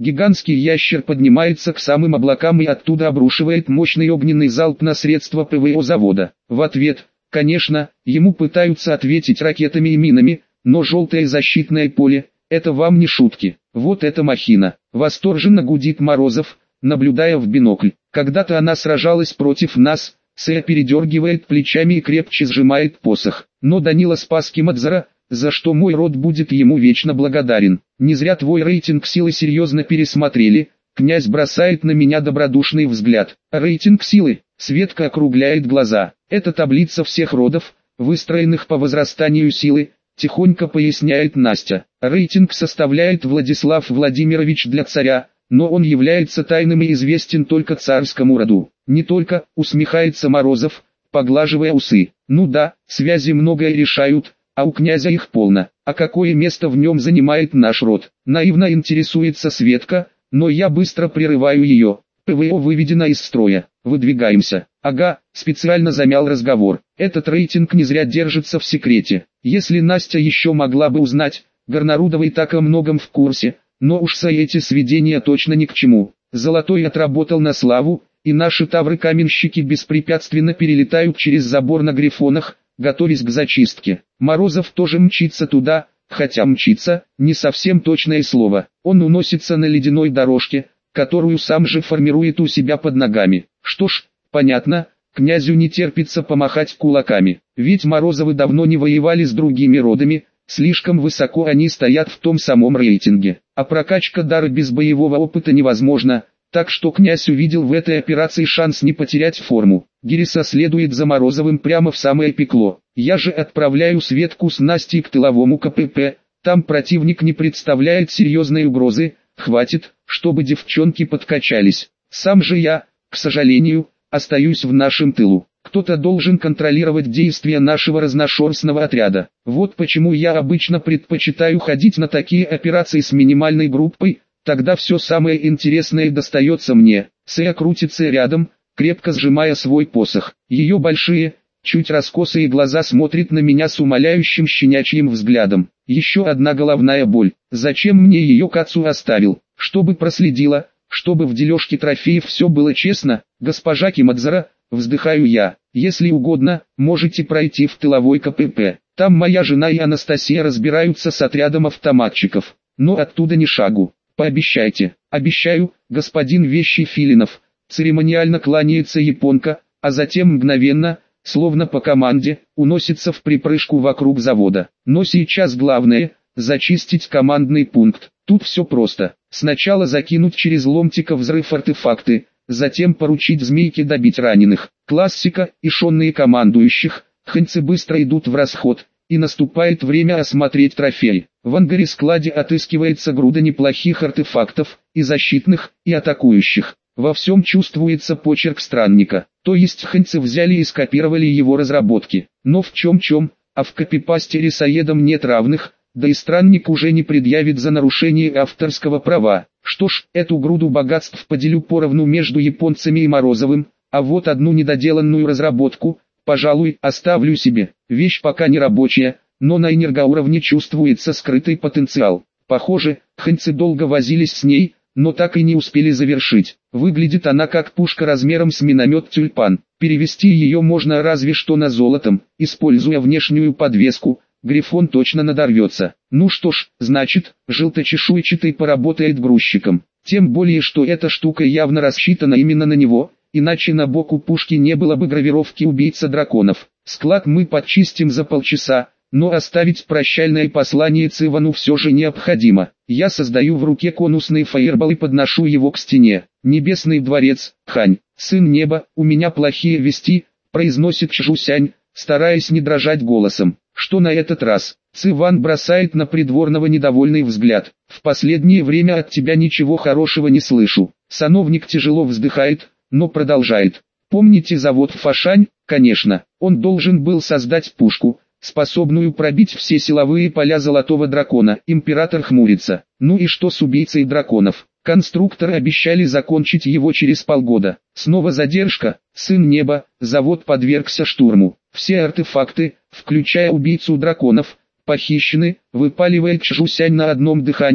Гигантский ящер поднимается к самым облакам и оттуда обрушивает мощный огненный залп на средства ПВО завода. В ответ, конечно, ему пытаются ответить ракетами и минами, но желтое защитное поле – это вам не шутки. Вот эта махина. Восторженно гудит Морозов, наблюдая в бинокль. Когда-то она сражалась против нас. Сэя передергивает плечами и крепче сжимает посох. Но Данила спас Кимадзара, за что мой род будет ему вечно благодарен. Не зря твой рейтинг силы серьезно пересмотрели. Князь бросает на меня добродушный взгляд. Рейтинг силы. Светка округляет глаза. Это таблица всех родов, выстроенных по возрастанию силы, тихонько поясняет Настя. Рейтинг составляет Владислав Владимирович для царя, но он является тайным и известен только царскому роду. Не только, усмехается Морозов, поглаживая усы. Ну да, связи многое решают, а у князя их полно. А какое место в нем занимает наш род? Наивно интересуется Светка, но я быстро прерываю ее. ПВО выведено из строя. Выдвигаемся. Ага, специально замял разговор. Этот рейтинг не зря держится в секрете. Если Настя еще могла бы узнать, Горнарудова и так о многом в курсе, но уж эти сведения точно ни к чему. Золотой отработал на славу, и наши тавры-каменщики беспрепятственно перелетают через забор на грифонах, готовясь к зачистке. Морозов тоже мчится туда, хотя мчится, не совсем точное слово. Он уносится на ледяной дорожке, которую сам же формирует у себя под ногами. Что ж, понятно, князю не терпится помахать кулаками, ведь Морозовы давно не воевали с другими родами, слишком высоко они стоят в том самом рейтинге, а прокачка дара без боевого опыта невозможна, так что князь увидел в этой операции шанс не потерять форму. Гириса следует за Морозовым прямо в самое пекло. Я же отправляю Светку с Настей к тыловому КПП, там противник не представляет серьезной угрозы, хватит, чтобы девчонки подкачались. Сам же я, к сожалению, остаюсь в нашем тылу. Кто-то должен контролировать действия нашего разношерстного отряда. Вот почему я обычно предпочитаю ходить на такие операции с минимальной группой, тогда все самое интересное достается мне. Сэя крутится рядом, крепко сжимая свой посох. Ее большие, чуть раскосые глаза смотрят на меня с умоляющим щенячьим взглядом. Еще одна головная боль. Зачем мне ее Кацу оставил? Чтобы проследила, чтобы в дележке трофеев все было честно. Госпожа Кимадзара, вздыхаю я, если угодно, можете пройти в тыловой КПП. Там моя жена и Анастасия разбираются с отрядом автоматчиков. Но оттуда ни шагу. Пообещайте. Обещаю, господин Вещий Филинов. Церемониально кланяется японка, а затем мгновенно, словно по команде, уносится в припрыжку вокруг завода. Но сейчас главное – зачистить командный пункт. Тут все просто. Сначала закинуть через ломтика взрыв артефакты, затем поручить змейке добить раненых. Классика, и шонные командующих, ханьцы быстро идут в расход, и наступает время осмотреть трофеи. В ангаре-складе отыскивается груда неплохих артефактов, и защитных, и атакующих. Во всем чувствуется почерк странника, то есть ханьцы взяли и скопировали его разработки. Но в чем-чем, а в копипасте рисоедам нет равных, да и странник уже не предъявит за нарушение авторского права. Что ж, эту груду богатств поделю поровну между японцами и Морозовым, а вот одну недоделанную разработку, пожалуй, оставлю себе. Вещь пока не рабочая, но на энергоуровне чувствуется скрытый потенциал. Похоже, ханьцы долго возились с ней, но так и не успели завершить. Выглядит она как пушка размером с миномет «Тюльпан». Перевести ее можно разве что на золотом, используя внешнюю подвеску. Грифон точно надорвется. Ну что ж, значит, желточешуйчатый поработает грузчиком. Тем более, что эта штука явно рассчитана именно на него, иначе на боку пушки не было бы гравировки «Убийца драконов». Склад мы подчистим за полчаса, но оставить прощальное послание Цивану все же необходимо. Я создаю в руке конусный фаербол и подношу его к стене. «Небесный дворец, Хань, сын неба, у меня плохие вести», произносит Чжусянь, стараясь не дрожать голосом. Что на этот раз? Циван бросает на придворного недовольный взгляд. В последнее время от тебя ничего хорошего не слышу. Сановник тяжело вздыхает, но продолжает. Помните завод Фашань? Конечно, он должен был создать пушку, способную пробить все силовые поля Золотого Дракона. Император хмурится. Ну и что с убийцей драконов? Конструкторы обещали закончить его через полгода. Снова задержка. Сын неба, завод подвергся штурму. Все артефакты, включая убийцу драконов, похищены, выпаливает Чжусянь на одном дыхании,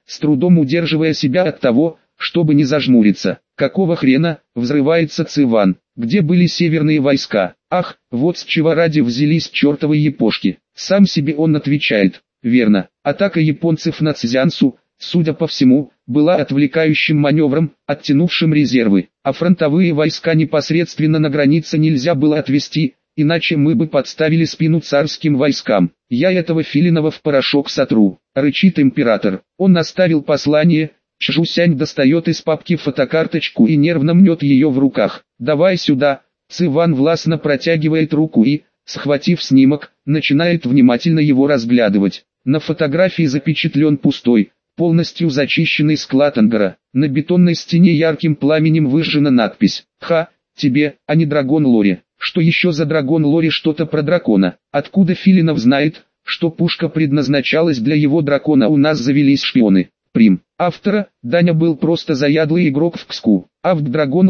с трудом удерживая себя от того, чтобы не зажмуриться. «Какого хрена?» — взрывается Циван. «Где были северные войска? Ах, вот с чего ради взялись чертовы япошки». Сам себе он отвечает: верно, атака японцев на Цзянсу, судя по всему, была отвлекающим маневром, оттянувшим резервы, а фронтовые войска непосредственно на границе нельзя было отвести, иначе мы бы подставили спину царским войскам. «Я этого Филинова в порошок сотру», — рычит император. Он оставил послание. Чжусянь достает из папки фотокарточку и нервно мнет ее в руках. «Давай сюда». Циван властно протягивает руку и, схватив снимок, начинает внимательно его разглядывать. На фотографии запечатлен пустой, полностью зачищенный склад ангара. На бетонной стене ярким пламенем выжжена надпись: «Ха, тебе, а не Драгон Лори». Что еще за Драгон Лори? Что-то про дракона. Откуда Филинов знает, что пушка предназначалась для его дракона? У нас завелись шпионы. Прим. Автора: Даня был просто заядлый игрок в КСКУ. Авт Драгон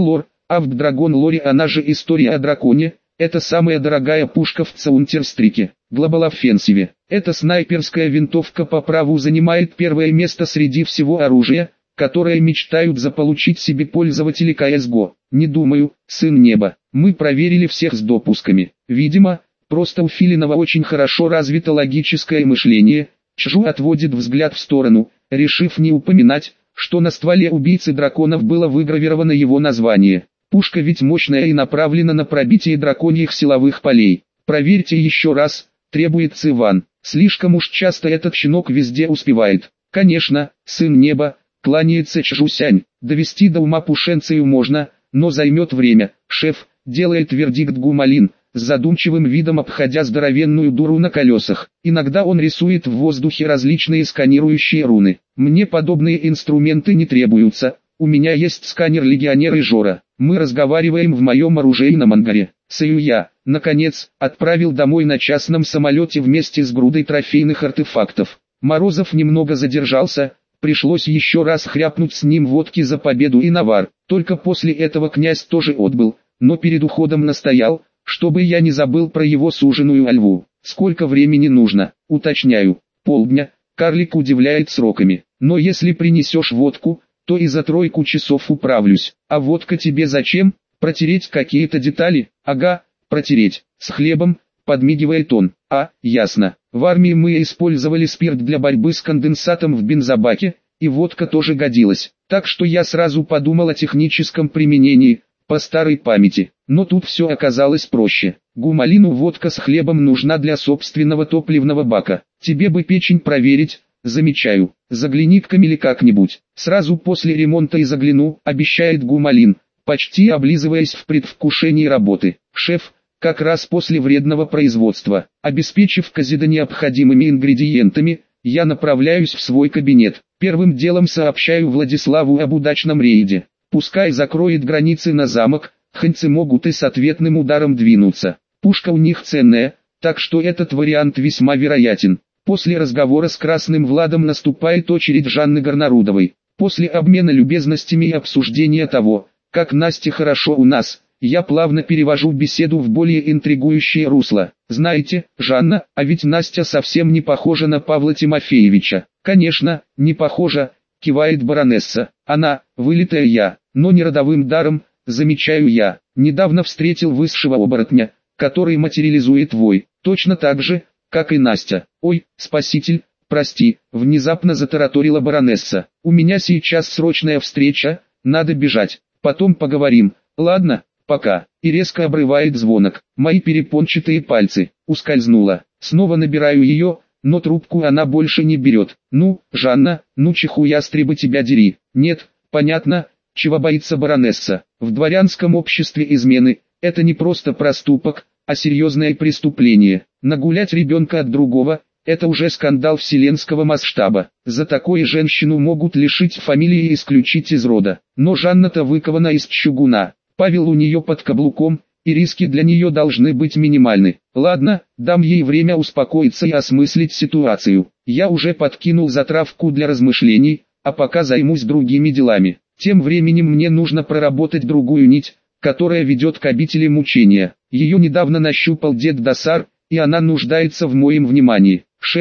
Лори, она же история о драконе. Это самая дорогая пушка в Counter-Strike Global Offensive. Эта снайперская винтовка по праву занимает первое место среди всего оружия, которое мечтают заполучить себе пользователи CSGO. Не думаю, сын неба. Мы проверили всех с допусками. Видимо, просто у Филинова очень хорошо развито логическое мышление. Чжу отводит взгляд в сторону, решив не упоминать, что на стволе убийцы драконов было выгравировано его название. Пушка ведь мощная и направлена на пробитие драконьих силовых полей. «Проверьте еще раз», — требует Циван. Слишком уж часто этот щенок везде успевает. «Конечно, сын неба», — кланяется Чжусянь. «Довести до ума Пушенцию можно, но займет время». «Шеф», — делает вердикт Гумалин, с задумчивым видом обходя здоровенную дуру на колесах. Иногда он рисует в воздухе различные сканирующие руны. «Мне подобные инструменты не требуются, у меня есть сканер легионера Жора. Мы разговариваем в моем оружейном ангаре». Сэюя, наконец, отправил домой на частном самолете вместе с грудой трофейных артефактов. Морозов немного задержался, пришлось еще раз хряпнуть с ним водки за победу и навар. Только после этого князь тоже отбыл, но перед уходом настоял, чтобы я не забыл про его суженую Альву. «Сколько времени нужно?» «Уточняю, полдня». Карлик удивляет сроками. «Но если принесешь водку, то и за 3 часов управлюсь». «А водка тебе зачем? Протереть какие-то детали?» «Ага, протереть. С хлебом», подмигивает он. «А, ясно. В армии мы использовали спирт для борьбы с конденсатом в бензобаке, и водка тоже годилась. Так что я сразу подумал о техническом применении, по старой памяти. Но тут все оказалось проще. Гумалину водка с хлебом нужна для собственного топливного бака. Тебе бы печень проверить». «Замечаю. Загляни к Камиле как-нибудь». «Сразу после ремонта и загляну», обещает Гумалин, почти облизываясь в предвкушении работы. «Шеф, как раз после вредного производства, обеспечив Казида необходимыми ингредиентами, я направляюсь в свой кабинет. Первым делом сообщаю Владиславу об удачном рейде. Пускай закроет границы на замок, ханьцы могут и с ответным ударом двинуться. Пушка у них ценная, так что этот вариант весьма вероятен». После разговора с Красным Владом наступает очередь Жанны Горнарудовой. После обмена любезностями и обсуждения того, как Настя хорошо у нас, я плавно перевожу беседу в более интригующее русло. «Знаете, Жанна, а ведь Настя совсем не похожа на Павла Тимофеевича». «Конечно, не похожа», кивает баронесса. «Она, вылитая я, но не родовым даром», замечаю я. «Недавно встретил высшего оборотня, который материализует вой, точно так же, как и Настя». «Ой, спаситель, прости», внезапно затараторила баронесса. «У меня сейчас срочная встреча, надо бежать, потом поговорим». «Ладно, пока». И резко обрывает звонок. Мои перепончатые пальцы. Ускользнула. Снова набираю ее, но трубку она больше не берет. «Ну, Жанна, ну ястреба тебя дери». «Нет, понятно, чего боится баронесса. В дворянском обществе измены – это не просто проступок, а серьезное преступление. Нагулять ребенка от другого – это уже скандал вселенского масштаба. За такое женщину могут лишить фамилии и исключить из рода. Но Жанна-то выкована из чугуна. Павел у нее под каблуком, и риски для нее должны быть минимальны. Ладно, дам ей время успокоиться и осмыслить ситуацию. Я уже подкинул затравку для размышлений, а пока займусь другими делами. Тем временем мне нужно проработать другую нить, которая ведет к обители мучения. Ее недавно нащупал дед Досар, и она нуждается в моем внимании. «Шеф,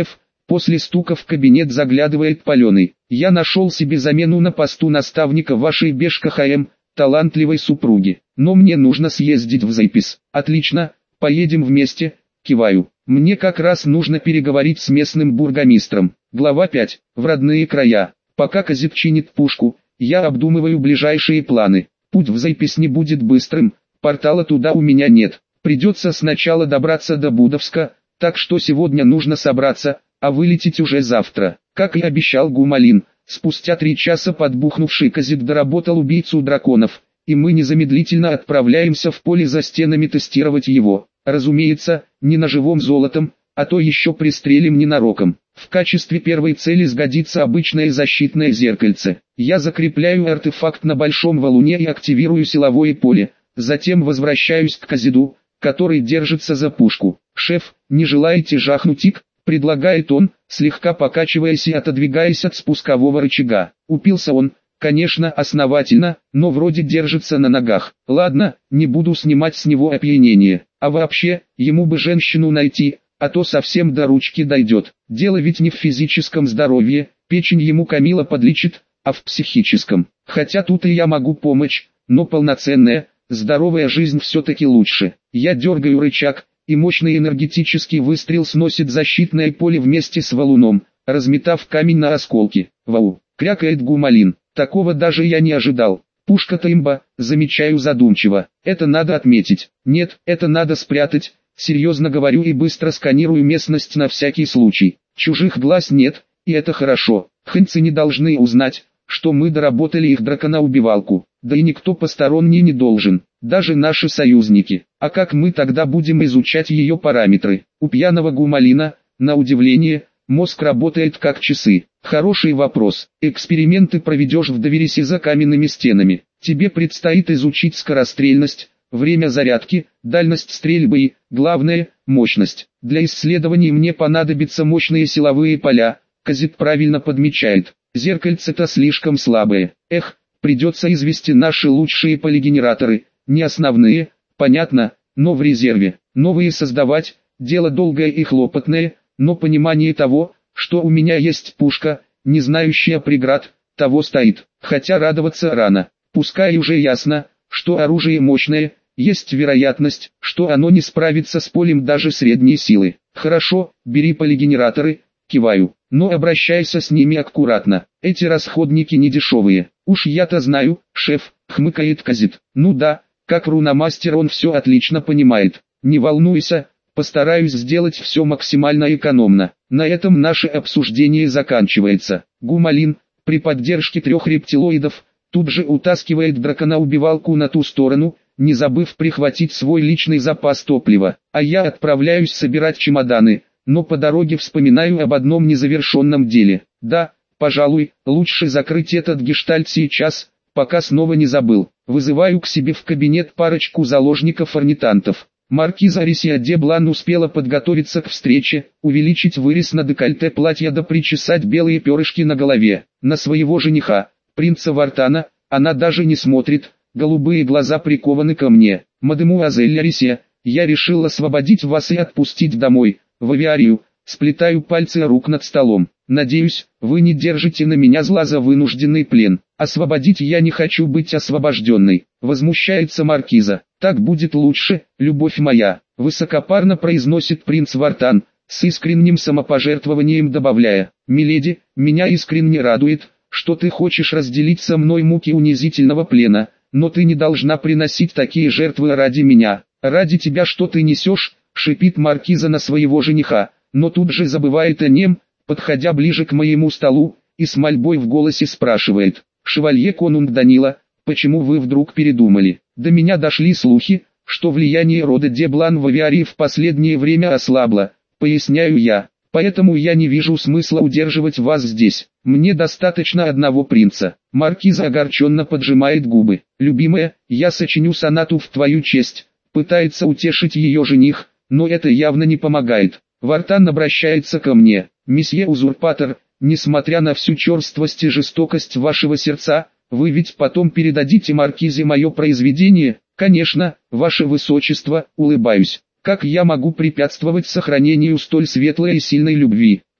После стука в кабинет заглядывает Паленый. Я нашел себе замену на посту наставника вашей Бешка-ХМ, талантливой супруги. Но мне нужно съездить в Зайпис. Отлично, поедем вместе, киваю. Мне как раз нужно переговорить с местным бургомистром. Глава 5. В родные края. Пока Козит чинит пушку, я обдумываю ближайшие планы. Путь в Зайпис не будет быстрым, портала туда у меня нет. Придется сначала добраться до Будовска, так что сегодня нужно собраться, а вылететь уже завтра. Как и обещал Гумалин, спустя 3 часа подбухнувший Козит доработал убийцу драконов, и мы незамедлительно отправляемся в поле за стенами тестировать его. Разумеется, не ножевым золотом, а то еще пристрелим ненароком. В качестве первой цели сгодится обычное защитное зеркальце. Я закрепляю артефакт на большом валуне и активирую силовое поле, затем возвращаюсь к Козиду, который держится за пушку. «Шеф, не желаете жахнуть ик?» — предлагает он, слегка покачиваясь и отодвигаясь от спускового рычага. Упился он, конечно, основательно, но вроде держится на ногах. Ладно, не буду снимать с него опьянение. А вообще, ему бы женщину найти, а то совсем до ручки дойдет. Дело ведь не в физическом здоровье, печень ему Камила подлечит, а в психическом. Хотя тут и я могу помочь, но полноценная, здоровая жизнь все-таки лучше. Я дергаю рычаг, и мощный энергетический выстрел сносит защитное поле вместе с валуном, разметав камень на осколки. Вау, крякает Гумалин, такого даже я не ожидал. Пушка-то имба, замечаю задумчиво. Это надо отметить. Нет, это надо спрятать. Серьезно говорю и быстро сканирую местность на всякий случай. Чужих глаз нет, и это хорошо. Хэнцы не должны узнать, что мы доработали их драконоубивалку. Да и никто посторонний не должен, даже наши союзники. А как мы тогда будем изучать ее параметры? У пьяного Гумалина, на удивление, мозг работает как часы. Хороший вопрос. Эксперименты проведешь в довериси за каменными стенами. Тебе предстоит изучить скорострельность, время зарядки, дальность стрельбы и, главное, мощность. Для исследований мне понадобятся мощные силовые поля. Козит правильно подмечает. Зеркальце-то слишком слабое. Эх, придется извести наши лучшие полигенераторы. Не основные, понятно, но в резерве. Новые создавать, дело долгое и хлопотное, но понимание того, что у меня есть пушка, не знающая преград, того стоит. Хотя радоваться рано. Пускай уже ясно, что оружие мощное, есть вероятность, что оно не справится с полем даже средней силы. Хорошо, бери полигенераторы, киваю, но обращайся с ними аккуратно. Эти расходники не дешевые. Уж я-то знаю, шеф, хмыкает Козит. Ну да, как руномастер он все отлично понимает. Не волнуйся, постараюсь сделать все максимально экономно. На этом наше обсуждение заканчивается. Гумалин, при поддержке 3 рептилоидов, тут же утаскивает драконоубивалку на ту сторону, не забыв прихватить свой личный запас топлива. А я отправляюсь собирать чемоданы, но по дороге вспоминаю об одном незавершенном деле. Да, пожалуй, лучше закрыть этот гештальт сейчас, пока снова не забыл. Вызываю к себе в кабинет парочку заложников-орнитантов. Маркиза Арисия де Блан успела подготовиться к встрече, увеличить вырез на декольте платья да причесать белые перышки на голове. На своего жениха, принца Вартана, она даже не смотрит, голубые глаза прикованы ко мне. Мадемуазель Арисия, я решил освободить вас и отпустить домой, в авиарию, сплетаю пальцы рук над столом. Надеюсь, вы не держите на меня зла за вынужденный плен. Освободить я не хочу быть освобожденной, возмущается маркиза. Так будет лучше, любовь моя, высокопарно произносит принц Вартан, с искренним самопожертвованием добавляя. Миледи, меня искренне радует, что ты хочешь разделить со мной муки унизительного плена, но ты не должна приносить такие жертвы ради меня. Ради тебя что ты несешь, шипит маркиза на своего жениха, но тут же забывает о нем, подходя ближе к моему столу, и с мольбой в голосе спрашивает. Шевалье Конунг Данила, почему вы вдруг передумали? До меня дошли слухи, что влияние рода де Блан в авиарии в последнее время ослабло, поясняю я. Поэтому я не вижу смысла удерживать вас здесь. Мне достаточно одного принца. Маркиза огорченно поджимает губы. Любимая, я сочиню сонату в твою честь. Пытается утешить ее жених, но это явно не помогает. Вартан обращается ко мне. Месье Узурпатор, несмотря на всю черствость и жестокость вашего сердца, вы ведь потом передадите маркизе мое произведение? Конечно, ваше высочество, улыбаюсь. Как я могу препятствовать сохранению столь светлой и сильной любви?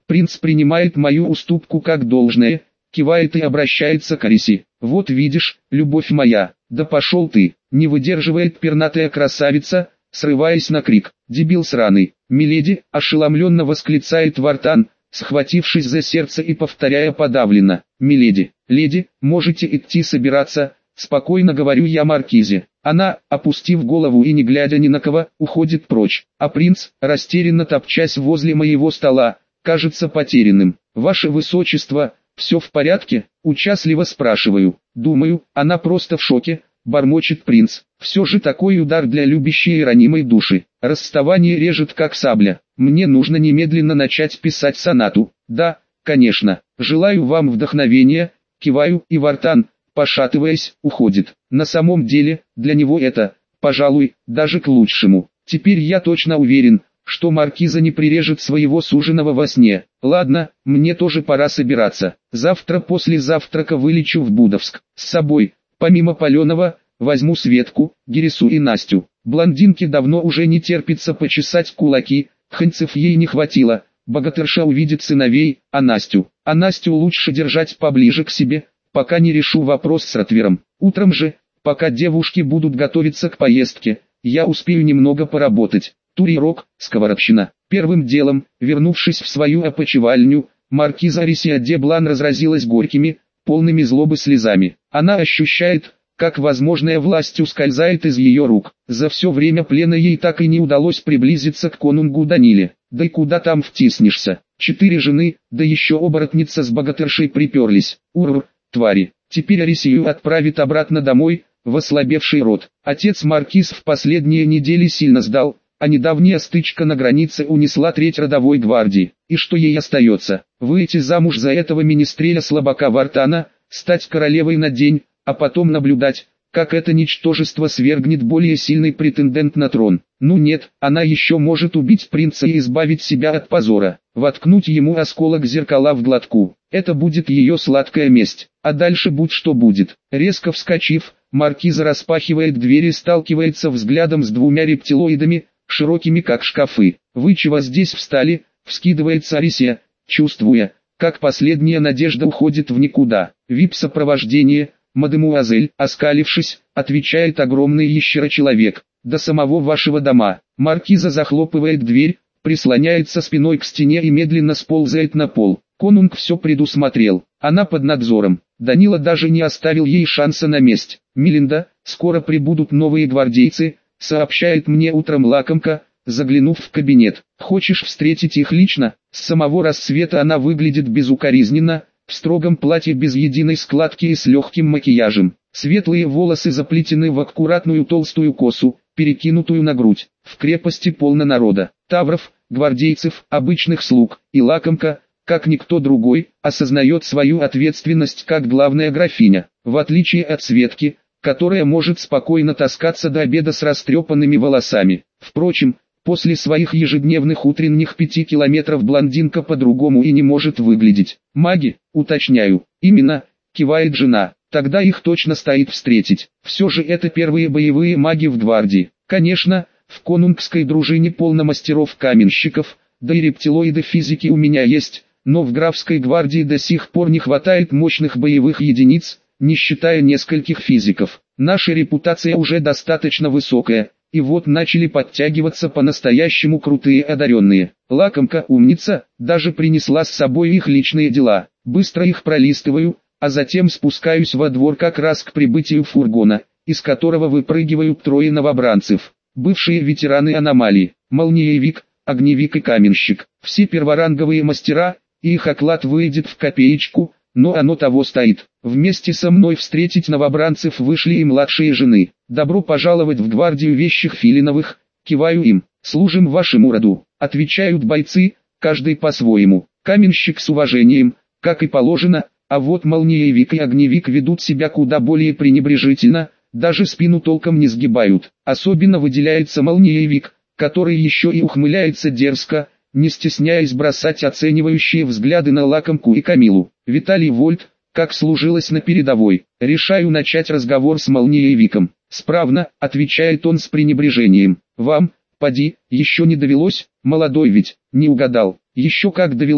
Принц принимает мою уступку как должное, кивает и обращается к Арисе. Вот видишь, любовь моя, да пошел ты, не выдерживает пернатая красавица, срываясь на крик. Дебил сраный, миледи, ошеломленно восклицает Вартан, схватившись за сердце и повторяя подавленно. Миледи, леди, можете идти собираться, спокойно говорю я маркизе. Она, опустив голову и не глядя ни на кого, уходит прочь, а принц, растерянно топчась возле моего стола, кажется потерянным. Ваше высочество, все в порядке? Участливо спрашиваю. Думаю, она просто в шоке, бормочет принц. Все же такой удар для любящей и ранимой души. Расставание режет как сабля. Мне нужно немедленно начать писать сонату. Да, конечно. Желаю вам вдохновения. Киваю, и Вартан, пошатываясь, уходит. На самом деле, для него это, пожалуй, даже к лучшему. Теперь я точно уверен, что маркиза не прирежет своего суженого во сне. Ладно, мне тоже пора собираться. Завтра после завтрака вылечу в Будовск. С собой, помимо Паленова, возьму Светку, Гересу и Настю. Блондинке давно уже не терпится почесать кулаки, ханьцев ей не хватило. Богатырша увидит сыновей, а Настю лучше держать поближе к себе, пока не решу вопрос с Ротвером. Утром же, пока девушки будут готовиться к поездке, я успею немного поработать. Турирок, сковородщина. Первым делом, вернувшись в свою опочивальню, маркиза Арисия де Блан разразилась горькими, полными злобы слезами. Она ощущает, как возможная власть ускользает из ее рук. За все время плена ей так и не удалось приблизиться к конунгу Даниле. Да и куда там втиснешься? 4 жены, да еще оборотница с богатыршей приперлись. Ур, твари. Теперь Арисию отправит обратно домой, в ослабевший род. Отец маркиз в последние недели сильно сдал, а недавняя стычка на границе унесла треть родовой гвардии. И что ей остается? Выйти замуж за этого министреля слабака Вартана, стать королевой на день, а потом наблюдать, как это ничтожество свергнет более сильный претендент на трон. Ну нет, она еще может убить принца и избавить себя от позора, воткнуть ему осколок зеркала в глотку. Это будет ее сладкая месть, а дальше будь что будет. Резко вскочив, маркиза распахивает дверь и сталкивается взглядом с 2 рептилоидами, широкими как шкафы. «Вы чего здесь встали?» — вскидывается Арисия, чувствуя, как последняя надежда уходит в никуда. «Вип-сопровождение, мадемуазель», оскалившись, отвечает огромный ящерочеловек. «До самого вашего дома». Маркиза захлопывает дверь, прислоняется спиной к стене и медленно сползает на пол. Конунг все предусмотрел. Она под надзором. Данила даже не оставил ей шанса на месть. «Милинда, скоро прибудут новые гвардейцы», сообщает мне утром лакомка, заглянув в кабинет. «Хочешь встретить их лично?» С самого рассвета она выглядит безукоризненно, в строгом платье без единой складки и с легким макияжем. Светлые волосы заплетены в аккуратную толстую косу, перекинутую на грудь. В крепости полно народа. Тавров, гвардейцев, обычных слуг. И лакомка, как никто другой, осознает свою ответственность как главная графиня. В отличие от Светки, которая может спокойно таскаться до обеда с растрепанными волосами. Впрочем, после своих ежедневных утренних 5 километров блондинка по-другому и не может выглядеть. «Маги, уточняю». «Именно», кивает жена. «Тогда их точно стоит встретить. Все же это первые боевые маги в гвардии. Конечно, в конунгской дружине полно мастеров-каменщиков, да и рептилоиды физики у меня есть, но в графской гвардии до сих пор не хватает мощных боевых единиц, не считая нескольких физиков. Наша репутация уже достаточно высокая, и вот начали подтягиваться по-настоящему крутые одаренные. Лакомка умница, даже принесла с собой их личные дела. Быстро их пролистываю, а затем спускаюсь во двор как раз к прибытию фургона, из которого выпрыгивают 3 новобранцев. Бывшие ветераны аномалии, молниевик, огневик и каменщик. Все перворанговые мастера, и их оклад выйдет в копеечку, но оно того стоит. Вместе со мной встретить новобранцев вышли и младшие жены. «Добро пожаловать в гвардию вещих Филиновых», киваю им. «Служим вашему роду», отвечают бойцы, каждый по-своему. Каменщик с уважением, как и положено, а вот молниевик и огневик ведут себя куда более пренебрежительно, даже спину толком не сгибают. Особенно выделяется молниевик, который еще и ухмыляется дерзко, не стесняясь бросать оценивающие взгляды на лакомку и Камилу. «Виталий Вольт, как служилось на передовой?» Решаю начать разговор с молниевиком. «Справно», отвечает он с пренебрежением. «Вам, поди, еще не довелось, молодой ведь?» «Не угадал». «Еще как довелось»,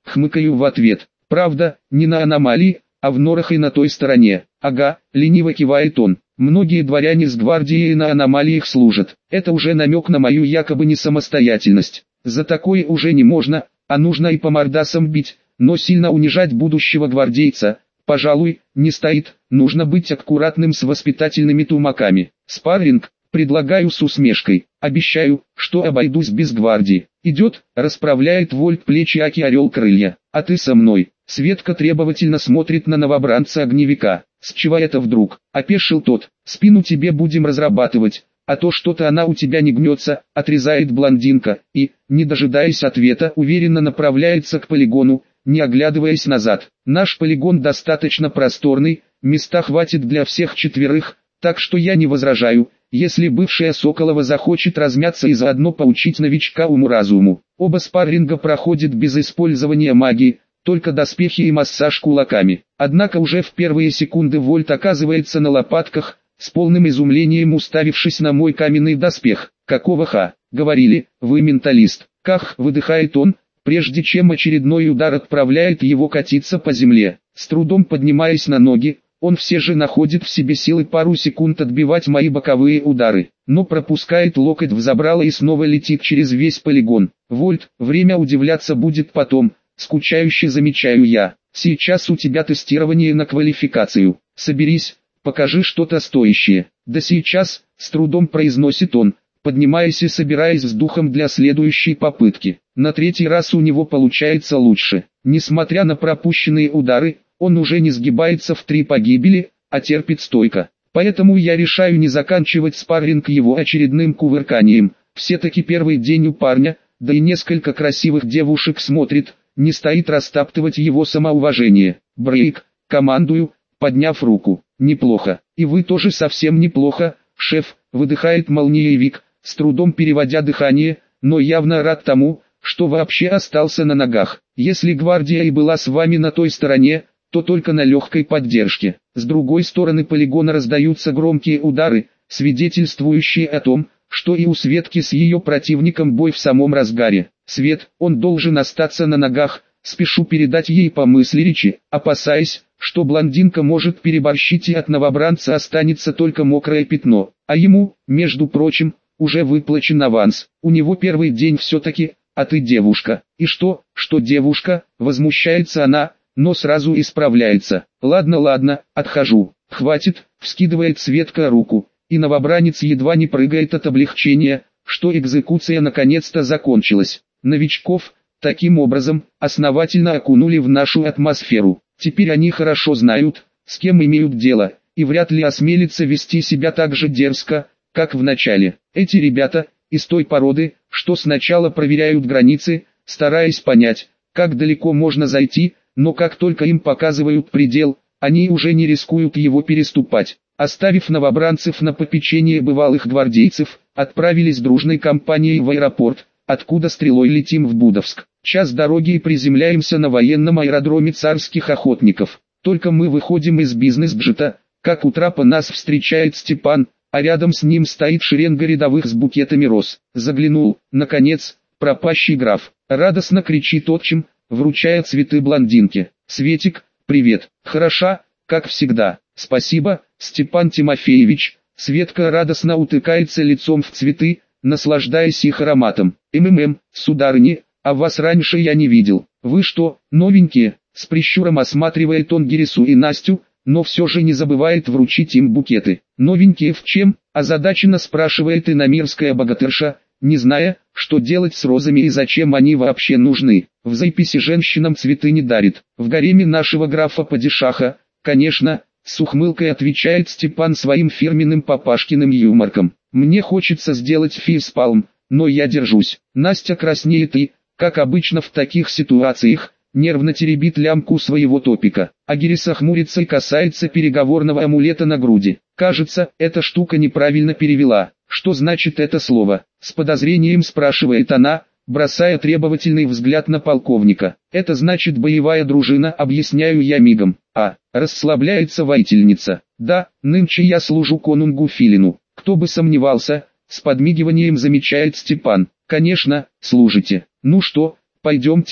хмыкаю в ответ. Правда, не на аномалии, а в норах и на той стороне. Ага, лениво кивает он. Многие дворяне с гвардией на аномалиях служат. Это уже намек на мою якобы несамостоятельность. За такое уже не можно, а нужно и по мордасам бить, но сильно унижать будущего гвардейца, пожалуй, не стоит. Нужно быть аккуратным с воспитательными тумаками. Спарринг, предлагаю с усмешкой. Обещаю, что обойдусь без гвардии. Идет, расправляет Вольт плечи аки орел крылья. А ты со мной. Светка требовательно смотрит на новобранца-огневика. С чего это вдруг? Опешил тот. Спину тебе будем разрабатывать, а то что-то она у тебя не гнется, отрезает блондинка, и, не дожидаясь ответа, уверенно направляется к полигону, не оглядываясь назад. Наш полигон достаточно просторный, места хватит для всех четверых, так что я не возражаю, если бывшая Соколова захочет размяться и заодно поучить новичка уму-разуму. Оба спарринга проходят без использования магии, только доспехи и массаж кулаками. Однако уже в первые секунды Вольт оказывается на лопатках, с полным изумлением уставившись на мой каменный доспех. «Какого ха? Говорили, вы менталист». «Ках», выдыхает он, прежде чем очередной удар отправляет его катиться по земле. С трудом поднимаясь на ноги, он все же находит в себе силы пару секунд отбивать мои боковые удары, но пропускает локоть в забрало и снова летит через весь полигон. «Вольт, время удивляться будет потом», скучающе замечаю я. «Сейчас у тебя тестирование на квалификацию. Соберись, покажи что-то стоящее». «Да сейчас», с трудом произносит он, поднимаясь и собираясь с духом для следующей попытки. На третий раз у него получается лучше. Несмотря на пропущенные удары, он уже не сгибается в 3 погибели, а терпит стойко. Поэтому я решаю не заканчивать спарринг его очередным кувырканием. Все-таки первый день у парня, да и несколько красивых девушек смотрит, не стоит растаптывать его самоуважение. «Брейк», командую, подняв руку. «Неплохо. И вы тоже совсем неплохо, шеф», выдыхает молниевик, с трудом переводя дыхание, но явно рад тому, что вообще остался на ногах. «Если гвардия и была с вами на той стороне, то только на легкой поддержке». С другой стороны полигона раздаются громкие удары, свидетельствующие о том, что и у Светки с ее противником бой в самом разгаре. «Свет, он должен остаться на ногах», спешу передать ей по мысли речи, опасаясь, что блондинка может переборщить и от новобранца останется только мокрое пятно. А ему, между прочим, уже выплачен аванс. У него первый день все-таки, а ты девушка. «И что девушка?» возмущается она, но сразу исправляется. «Ладно, отхожу». «Хватит», вскидывает Светка руку, и новобранец едва не прыгает от облегчения, что экзекуция наконец-то закончилась. Новичков, таким образом, основательно окунули в нашу атмосферу. Теперь они хорошо знают, с кем имеют дело, и вряд ли осмелятся вести себя так же дерзко, как в начале. Эти ребята, из той породы, что сначала проверяют границы, стараясь понять, как далеко можно зайти, но как только им показывают предел, они уже не рискуют его переступать. Оставив новобранцев на попечение бывалых гвардейцев, отправились дружной компанией в аэропорт, откуда стрелой летим в Будовск. Час дороги и приземляемся на военном аэродроме царских охотников. Только мы выходим из бизнес-джета, как у трапа нас встречает Степан, а рядом с ним стоит шеренга рядовых с букетами роз. «Заглянул, наконец, пропащий граф», радостно кричит отчим, вручая цветы блондинке. «Светик, привет, хороша, как всегда». «Спасибо, Степан Тимофеевич». Светка радостно утыкается лицом в цветы, наслаждаясь их ароматом. Сударыни, а вас раньше я не видел. Вы что, новенькие?» С прищуром осматривает он Гересу и Настю, но все же не забывает вручить им букеты. «Новенькие в чем?» озадаченно спрашивает иномирская богатырша, не зная, что делать с розами и зачем они вообще нужны. «В записи женщинам цветы не дарит. В гареме нашего графа-падишаха, конечно», с ухмылкой отвечает Степан своим фирменным папашкиным юморком. «Мне хочется сделать фейспалм, но я держусь». Настя краснеет и, как обычно в таких ситуациях, нервно теребит лямку своего топика. А Гереса хмурится и касается переговорного амулета на груди. Кажется, эта штука неправильно перевела. «Что значит это слово?» С подозрением спрашивает она, бросая требовательный взгляд на полковника. «Это значит боевая дружина», объясняю я мигом. Расслабляется воительница. «Да, нынче я служу конунгу Филину». «Кто бы сомневался», с подмигиванием замечает Степан. «Конечно, служите. Ну что, пойдемте,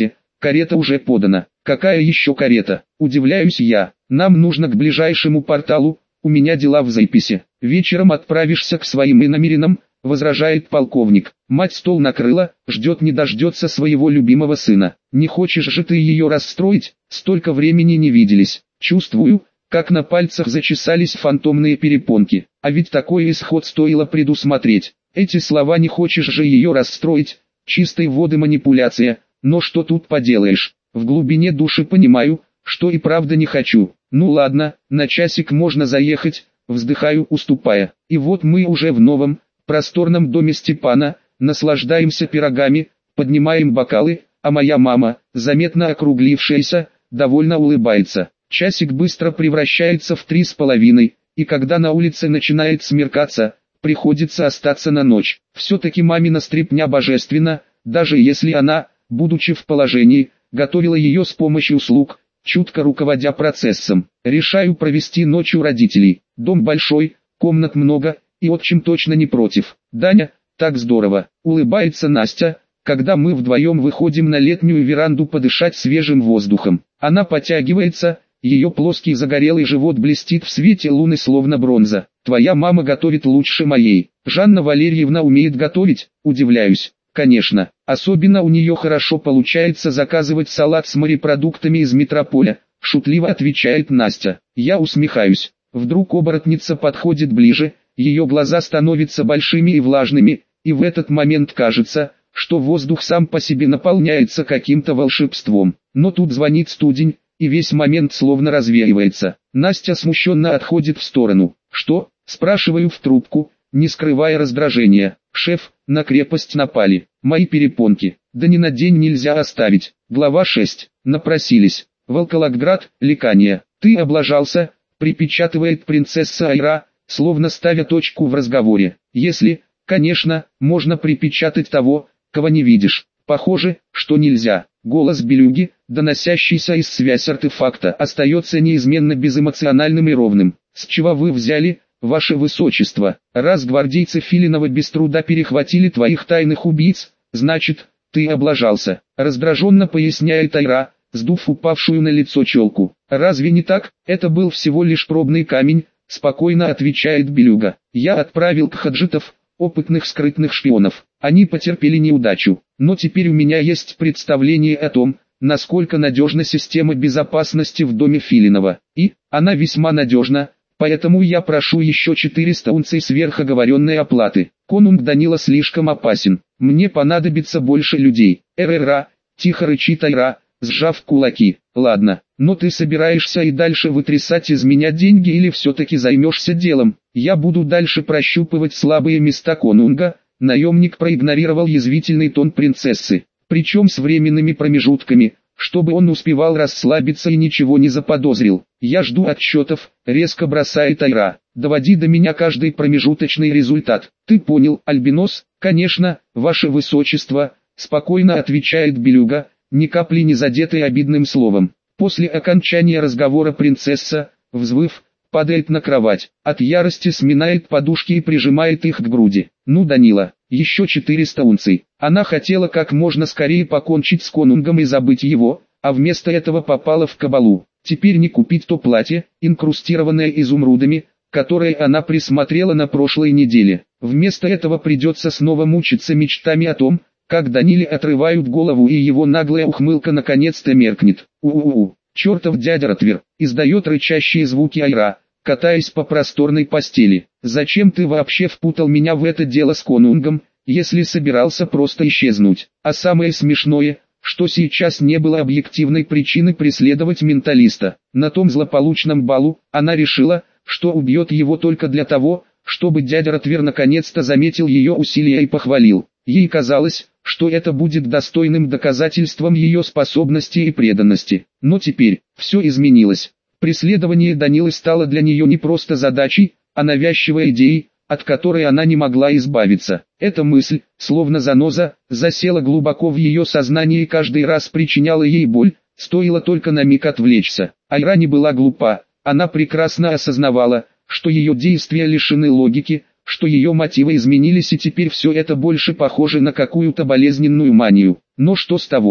карета уже подана. Какая еще карета? Удивляюсь я. Нам нужно к ближайшему порталу, у меня дела в записи. Вечером отправишься к своим иномерянам, возражает полковник. Мать стол накрыла, ждет не дождется своего любимого сына. Не хочешь же ты ее расстроить? Столько времени не виделись. Чувствую, как на пальцах зачесались фантомные перепонки. А ведь такой исход стоило предусмотреть. Эти слова «не хочешь же ее расстроить» — чистой воды манипуляция, но что тут поделаешь. В глубине души понимаю, что и правда не хочу. Ну ладно, на часик можно заехать, вздыхаю, уступая. И вот мы уже в новом, просторном доме Степана, наслаждаемся пирогами, поднимаем бокалы, а моя мама, заметно округлившаяся, довольно улыбается. Часик быстро превращается в 3,5, и когда на улице начинает смеркаться, приходится остаться на ночь. Все-таки мамина стряпня божественна, даже если она, будучи в положении, готовила ее с помощью слуг, чутко руководя процессом. Решаю провести ночь у родителей. Дом большой, комнат много, и отчим точно не против. Даня, так здорово, улыбается Настя, когда мы вдвоем выходим на летнюю веранду подышать свежим воздухом. Она потягивается, ее плоский загорелый живот блестит в свете луны словно бронза. Твоя мама готовит лучше моей. Жанна Валерьевна умеет готовить, удивляюсь. Конечно, особенно у нее хорошо получается заказывать салат с морепродуктами из метрополя, шутливо отвечает Настя. Я усмехаюсь. Вдруг оборотница подходит ближе, ее глаза становятся большими и влажными, и в этот момент кажется, что воздух сам по себе наполняется каким-то волшебством. Но тут звонит студень, и весь момент словно развеивается. Настя смущенно отходит в сторону. «Что?» – спрашиваю в трубку, не скрывая раздражения. «Шеф, на крепость напали. Мои перепонки. Да ни на день нельзя оставить». Глава 6. Напросились. Волколоград, Ликания. «Ты облажался», – припечатывает принцесса Айра, словно ставя точку в разговоре. «Если, конечно, можно припечатать того, кого не видишь. Похоже, что нельзя». Голос Белюги, доносящийся из связь артефакта, остается неизменно безэмоциональным и ровным. «С чего вы взяли, ваше высочество? Раз гвардейцы Филинова без труда перехватили твоих тайных убийц, значит, ты облажался», раздраженно поясняет Айра, сдув упавшую на лицо челку. «Разве не так? Это был всего лишь пробный камень», спокойно отвечает Белюга. «Я отправил к хаджитов, опытных скрытных шпионов. Они потерпели неудачу, но теперь у меня есть представление о том, насколько надежна система безопасности в доме Филинова. И, она весьма надежна, поэтому я прошу еще 400 унций сверхоговоренной оплаты. Конунг Данила слишком опасен, мне понадобится больше людей». «РРА», тихо рычит Айра, сжав кулаки. «Ладно, но ты собираешься и дальше вытрясать из меня деньги или все-таки займешься делом? Я буду дальше прощупывать слабые места Конунга». Наемник проигнорировал язвительный тон принцессы, причем с временными промежутками, чтобы он успевал расслабиться и ничего не заподозрил. «Я жду отчетов», резко бросает Айра. «Доводи до меня каждый промежуточный результат». «Ты понял, Альбинос?» «Конечно, ваше высочество», спокойно отвечает Белюга, ни капли не задетый обидным словом. После окончания разговора принцесса, взвыв, падает на кровать, от ярости сминает подушки и прижимает их к груди. «Ну, Данила, еще 400 унций». Она хотела как можно скорее покончить с Конунгом и забыть его, а вместо этого попала в кабалу. Теперь не купить то платье, инкрустированное изумрудами, которое она присмотрела на прошлой неделе. Вместо этого придется снова мучиться мечтами о том, как Даниле отрывают голову, и его наглая ухмылка наконец-то меркнет. «У-у-у, чертов дядя Ротвер», издает рычащие звуки Айра, катаясь по просторной постели. «Зачем ты вообще впутал меня в это дело с Конунгом, если собирался просто исчезнуть?» А самое смешное, что сейчас не было объективной причины преследовать менталиста. На том злополучном балу, она решила, что убьет его только для того, чтобы дядя Ротвер наконец-то заметил ее усилия и похвалил. Ей казалось, что это будет достойным доказательством ее способности и преданности. Но теперь, все изменилось. Преследование Данилы стало для нее не просто задачей, а навязчивой идеей, от которой она не могла избавиться. Эта мысль, словно заноза, засела глубоко в ее сознании и каждый раз причиняла ей боль, стоило только на миг отвлечься. Айра не была глупа, она прекрасно осознавала, что ее действия лишены логики, что ее мотивы изменились и теперь все это больше похоже на какую-то болезненную манию. Но что с того?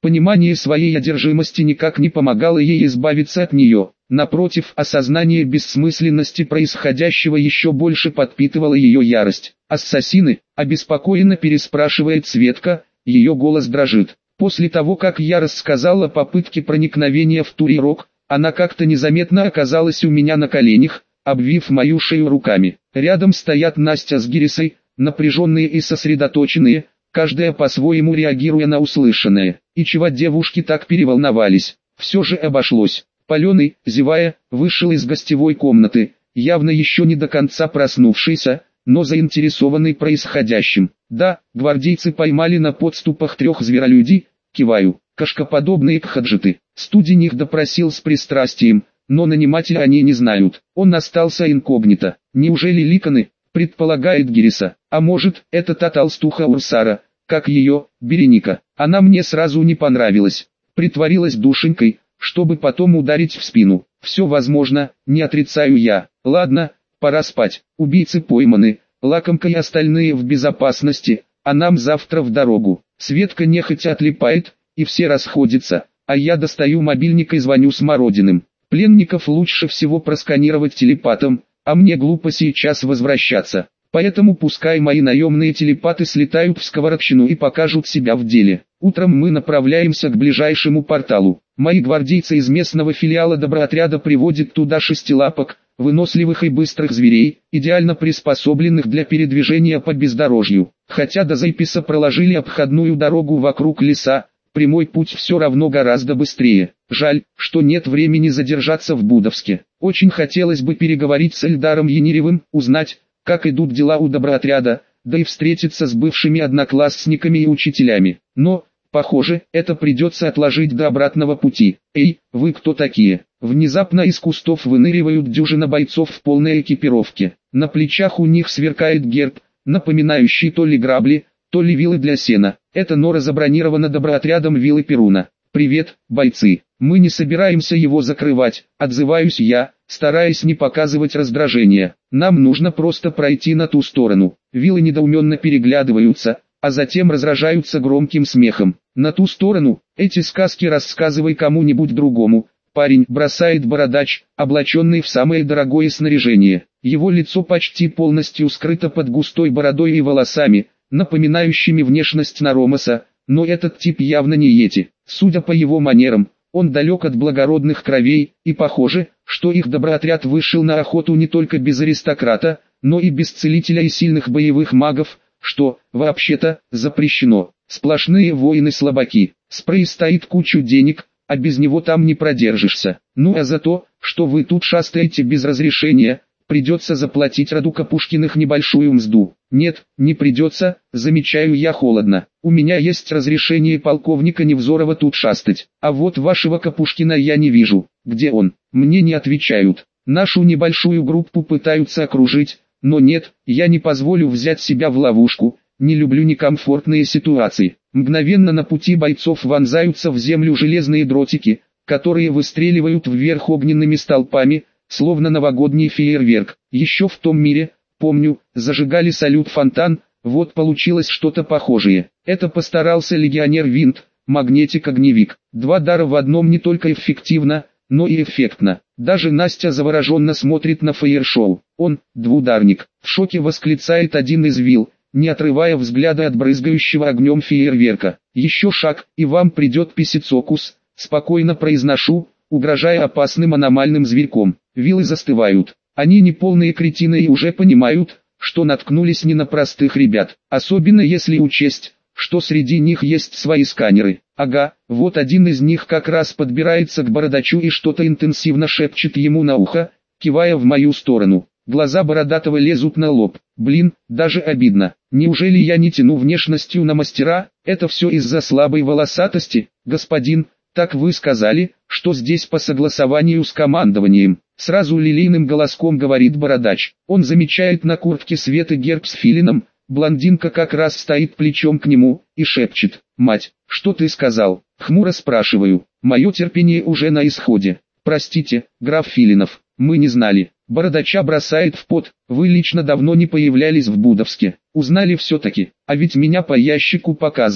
Понимание своей одержимости никак не помогало ей избавиться от нее. Напротив, осознание бессмысленности происходящего еще больше подпитывало ее ярость. «Ассасины?» – обеспокоенно переспрашивает Светка, ее голос дрожит. После того, как я рассказал о попытке проникновения в Турирок, она как-то незаметно оказалась у меня на коленях, обвив мою шею руками. Рядом стоят Настя с Гирисой, напряженные и сосредоточенные, каждая по-своему реагируя на услышанное. И чего девушки так переволновались? Все же обошлось. Паленый, зевая, вышел из гостевой комнаты, явно еще не до конца проснувшийся, но заинтересованный происходящим. Да, гвардейцы поймали на подступах 3 зверолюдей, киваю, кошкоподобные кхаджиты. Студень их допросил с пристрастием, но нанимателя они не знают. Он остался инкогнито. Неужели ликаны, предполагает Гириса, а может, это та толстуха Урсара, как ее, Береника. Она мне сразу не понравилась, притворилась душенькой, чтобы потом ударить в спину. Все возможно, не отрицаю я. Ладно, пора спать. Убийцы пойманы, лакомка и остальные в безопасности, а нам завтра в дорогу. Светка нехотя отлипает, и все расходятся, а я достаю мобильник и звоню Смородиным. Пленников лучше всего просканировать телепатом, а мне глупо сейчас возвращаться. Поэтому пускай мои наемные телепаты слетают в Сковородщину и покажут себя в деле. Утром мы направляемся к ближайшему порталу. Мои гвардейцы из местного филиала доброотряда приводят туда шестилапок, выносливых и быстрых зверей, идеально приспособленных для передвижения по бездорожью. Хотя до Зайписа проложили обходную дорогу вокруг леса, прямой путь все равно гораздо быстрее. Жаль, что нет времени задержаться в Будовске. Очень хотелось бы переговорить с Эльдаром Яниревым, узнать, как идут дела у доброотряда, да и встретиться с бывшими одноклассниками и учителями. Но, похоже, это придется отложить до обратного пути. «Эй, вы кто такие?» Внезапно из кустов выныривают дюжина бойцов в полной экипировке. На плечах у них сверкает герб, напоминающий то ли грабли, то ли вилы для сена. Эта нора забронирована доброотрядом виллы Перуна. «Привет, бойцы. Мы не собираемся его закрывать», — отзываюсь я, стараясь не показывать раздражения. «Нам нужно просто пройти на ту сторону». Виллы недоуменно переглядываются, а затем разражаются громким смехом. «На ту сторону? Эти сказки рассказывай кому-нибудь другому». Парень бросает бородач, облаченный в самое дорогое снаряжение. Его лицо почти полностью скрыто под густой бородой и волосами, напоминающими внешность Наромаса, но этот тип явно не йети. Судя по его манерам, он далек от благородных кровей, и похоже, что их доброотряд вышел на охоту не только без аристократа, но и без целителя и сильных боевых магов, что, вообще-то, запрещено. Сплошные воины-слабаки. Спрей стоит кучу денег, а без него там не продержишься. Ну а за то, что вы тут шастаете без разрешения, придется заплатить роду Капушкиных небольшую мзду. Нет, не придется, замечаю я холодно. У меня есть разрешение полковника Невзорова тут шастать. А вот вашего Капушкина я не вижу. Где он? Мне не отвечают. Нашу небольшую группу пытаются окружить, но нет, я не позволю взять себя в ловушку. Не люблю некомфортные ситуации. Мгновенно на пути бойцов вонзаются в землю железные дротики, которые выстреливают вверх огненными столпами, словно новогодний фейерверк. Еще в том мире, помню, зажигали салют-фонтан, вот получилось что-то похожее. Это постарался легионер Винт, магнетик-огневик. Два дара в одном не только эффективно, но и эффектно. Даже Настя завороженно смотрит на фейершоу. Он, двударник, в шоке восклицает один из вилл, не отрывая взгляда от брызгающего огнем фейерверка. Еще шаг, и вам придет писецокус, спокойно произношу, угрожая опасным аномальным зверьком. Виллы застывают. Они не полные кретины и уже понимают, что наткнулись не на простых ребят. Особенно если учесть, что среди них есть свои сканеры. Ага, вот один из них как раз подбирается к бородачу и что-то интенсивно шепчет ему на ухо, кивая в мою сторону. Глаза бородатого лезут на лоб. Блин, даже обидно. Неужели я не тяну внешностью на мастера? Это все из-за слабой волосатости, господин. Так вы сказали, что здесь по согласованию с командованием. Сразу лилейным голоском говорит бородач. Он замечает на куртке Светы герб с филином. Блондинка как раз стоит плечом к нему и шепчет. «Мать, что ты сказал?» Хмуро спрашиваю. Мое терпение уже на исходе. «Простите, граф Филинов, мы не знали». Бородача бросает в пот. «Вы лично давно не появлялись в Будовске. Узнали все-таки, а ведь меня по ящику показывали».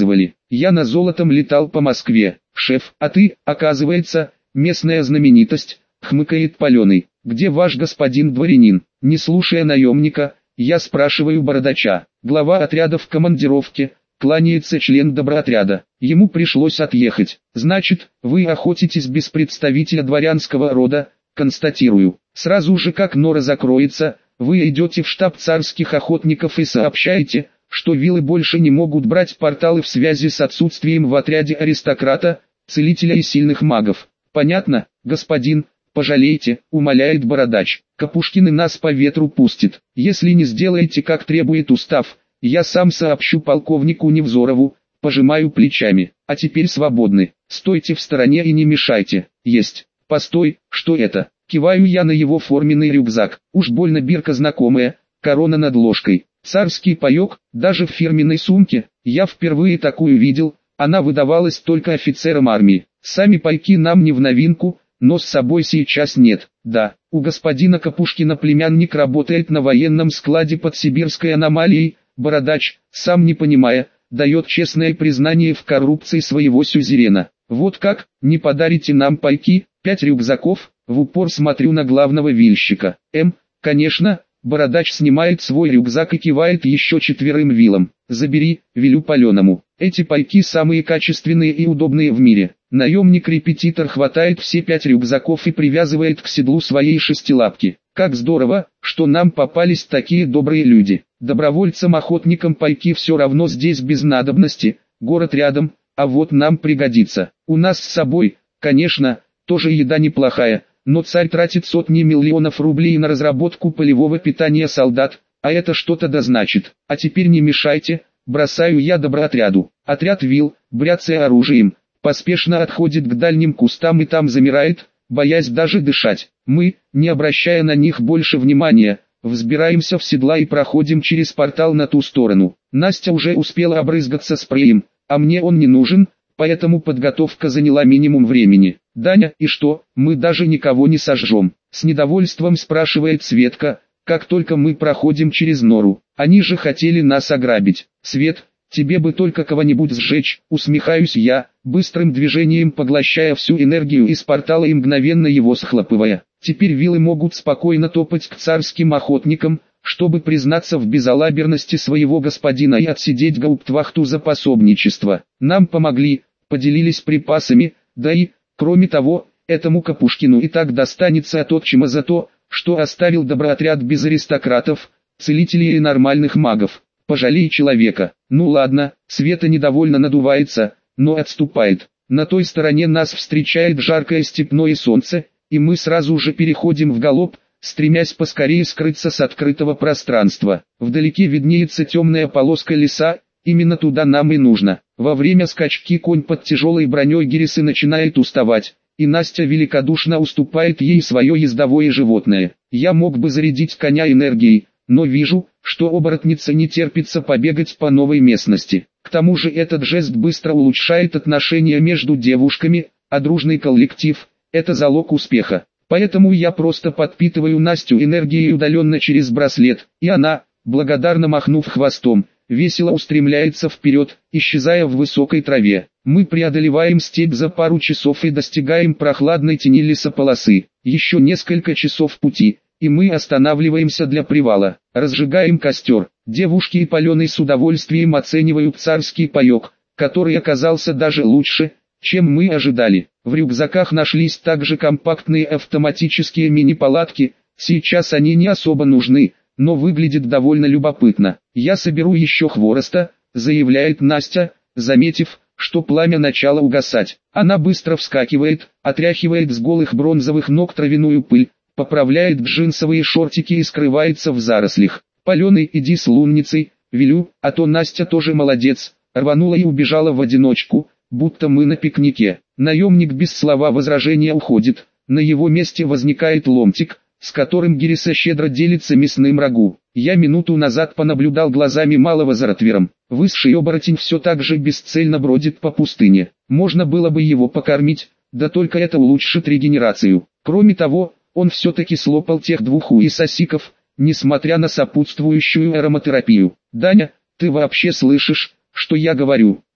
Я на золотом летал по Москве. Шеф, а ты, оказывается, местная знаменитость, хмыкает Паленый. Где ваш господин дворянин? Не слушая наемника, я спрашиваю бородача. Глава отряда в командировке, кланяется член доброотряда. Ему пришлось отъехать. Значит, вы охотитесь без представителя дворянского рода, констатирую. Сразу же как нора закроется, вы идете в штаб царских охотников и сообщаете, что виллы больше не могут брать порталы в связи с отсутствием в отряде аристократа, целителя и сильных магов. Понятно, господин? Пожалейте, умоляет бородач. Капушкин и нас по ветру пустит. Если не сделаете, как требует устав, я сам сообщу полковнику Невзорову. Пожимаю плечами. А теперь свободны. Стойте в стороне и не мешайте. Есть. Постой, что это? Киваю я на его форменный рюкзак. Уж больно бирка знакомая, корона над ложкой. Царский паёк, даже в фирменной сумке. Я впервые такую видел. Она выдавалась только офицерам армии. Сами пайки нам не в новинку, но с собой сейчас нет. Да, у господина Капушкина племянник работает на военном складе под сибирской аномалией. Бородач, сам не понимая, дает честное признание в коррупции своего сюзерена. Вот как, не подарите нам пайки? 5 рюкзаков? В упор смотрю на главного вильщика. Конечно. Бородач снимает свой рюкзак и кивает еще 4 вилам. Забери, велю Паленому. Эти пайки самые качественные и удобные в мире. Наемник-репетитор хватает все 5 рюкзаков и привязывает к седлу своей шестилапки. Как здорово, что нам попались такие добрые люди. Добровольцам-охотникам пайки все равно здесь без надобности, город рядом, а вот нам пригодится. У нас с собой, конечно, тоже еда неплохая, но царь тратит сотни миллионов рублей на разработку полевого питания солдат, а это что-то да значит. А теперь не мешайте, бросаю я доброотряду. Отряд вилл, бряцая оружием, поспешно отходит к дальним кустам и там замирает, боясь даже дышать. Мы, не обращая на них больше внимания, взбираемся в седла и проходим через портал на ту сторону. Настя уже успела обрызгаться спреем, а мне он не нужен, поэтому подготовка заняла минимум времени. «Даня, и что, мы даже никого не сожжем?» С недовольством спрашивает Светка, как только мы проходим через нору. «Они же хотели нас ограбить». «Свет, тебе бы только кого-нибудь сжечь», усмехаюсь я, быстрым движением поглощая всю энергию из портала и мгновенно его схлопывая. Теперь виллы могут спокойно топать к царским охотникам, чтобы признаться в безалаберности своего господина и отсидеть гауптвахту за пособничество. Нам помогли, поделились припасами, да и, кроме того, этому Капушкину и так достанется от отчима за то, что оставил доброотряд без аристократов, целителей и нормальных магов. Пожалей человека. Ну ладно, Света недовольно надувается, но отступает. На той стороне нас встречает жаркое степное солнце, и мы сразу же переходим в галоп, стремясь поскорее скрыться с открытого пространства. Вдалеке виднеется темная полоска леса, именно туда нам и нужно. Во время скачки конь под тяжелой броней Гирисы начинает уставать, и Настя великодушно уступает ей свое ездовое животное. Я мог бы зарядить коня энергией, но вижу, что оборотнице не терпится побегать по новой местности. К тому же этот жест быстро улучшает отношения между девушками, а дружный коллектив – это залог успеха. Поэтому я просто подпитываю Настю энергией удаленно через браслет, и она, благодарно махнув хвостом, весело устремляется вперед, исчезая в высокой траве. Мы преодолеваем степь за пару часов и достигаем прохладной тени лесополосы. Еще несколько часов пути, и мы останавливаемся для привала. Разжигаем костер. Девушки и Паленый с удовольствием оценивают царский паёк, который оказался даже лучше, чем мы ожидали. В рюкзаках нашлись также компактные автоматические мини-палатки, сейчас они не особо нужны, но выглядит довольно любопытно. «Я соберу еще хвороста», заявляет Настя, заметив, что пламя начало угасать. Она быстро вскакивает, отряхивает с голых бронзовых ног травяную пыль, поправляет джинсовые шортики и скрывается в зарослях. «Паленый, иди с лунницей», велю, а то Настя тоже молодец, рванула и убежала в одиночку, будто мы на пикнике. Наемник без слова возражения уходит, на его месте возникает ломтик, с которым Гириса щедро делится мясным рагу. Я минуту назад понаблюдал глазами малого за ротвером. Высший оборотень все так же бесцельно бродит по пустыне. Можно было бы его покормить, да только это улучшит регенерацию. Кроме того, он все-таки слопал тех 2 уисосиков, несмотря на сопутствующую ароматерапию. «Даня, ты вообще слышишь, что я говорю?»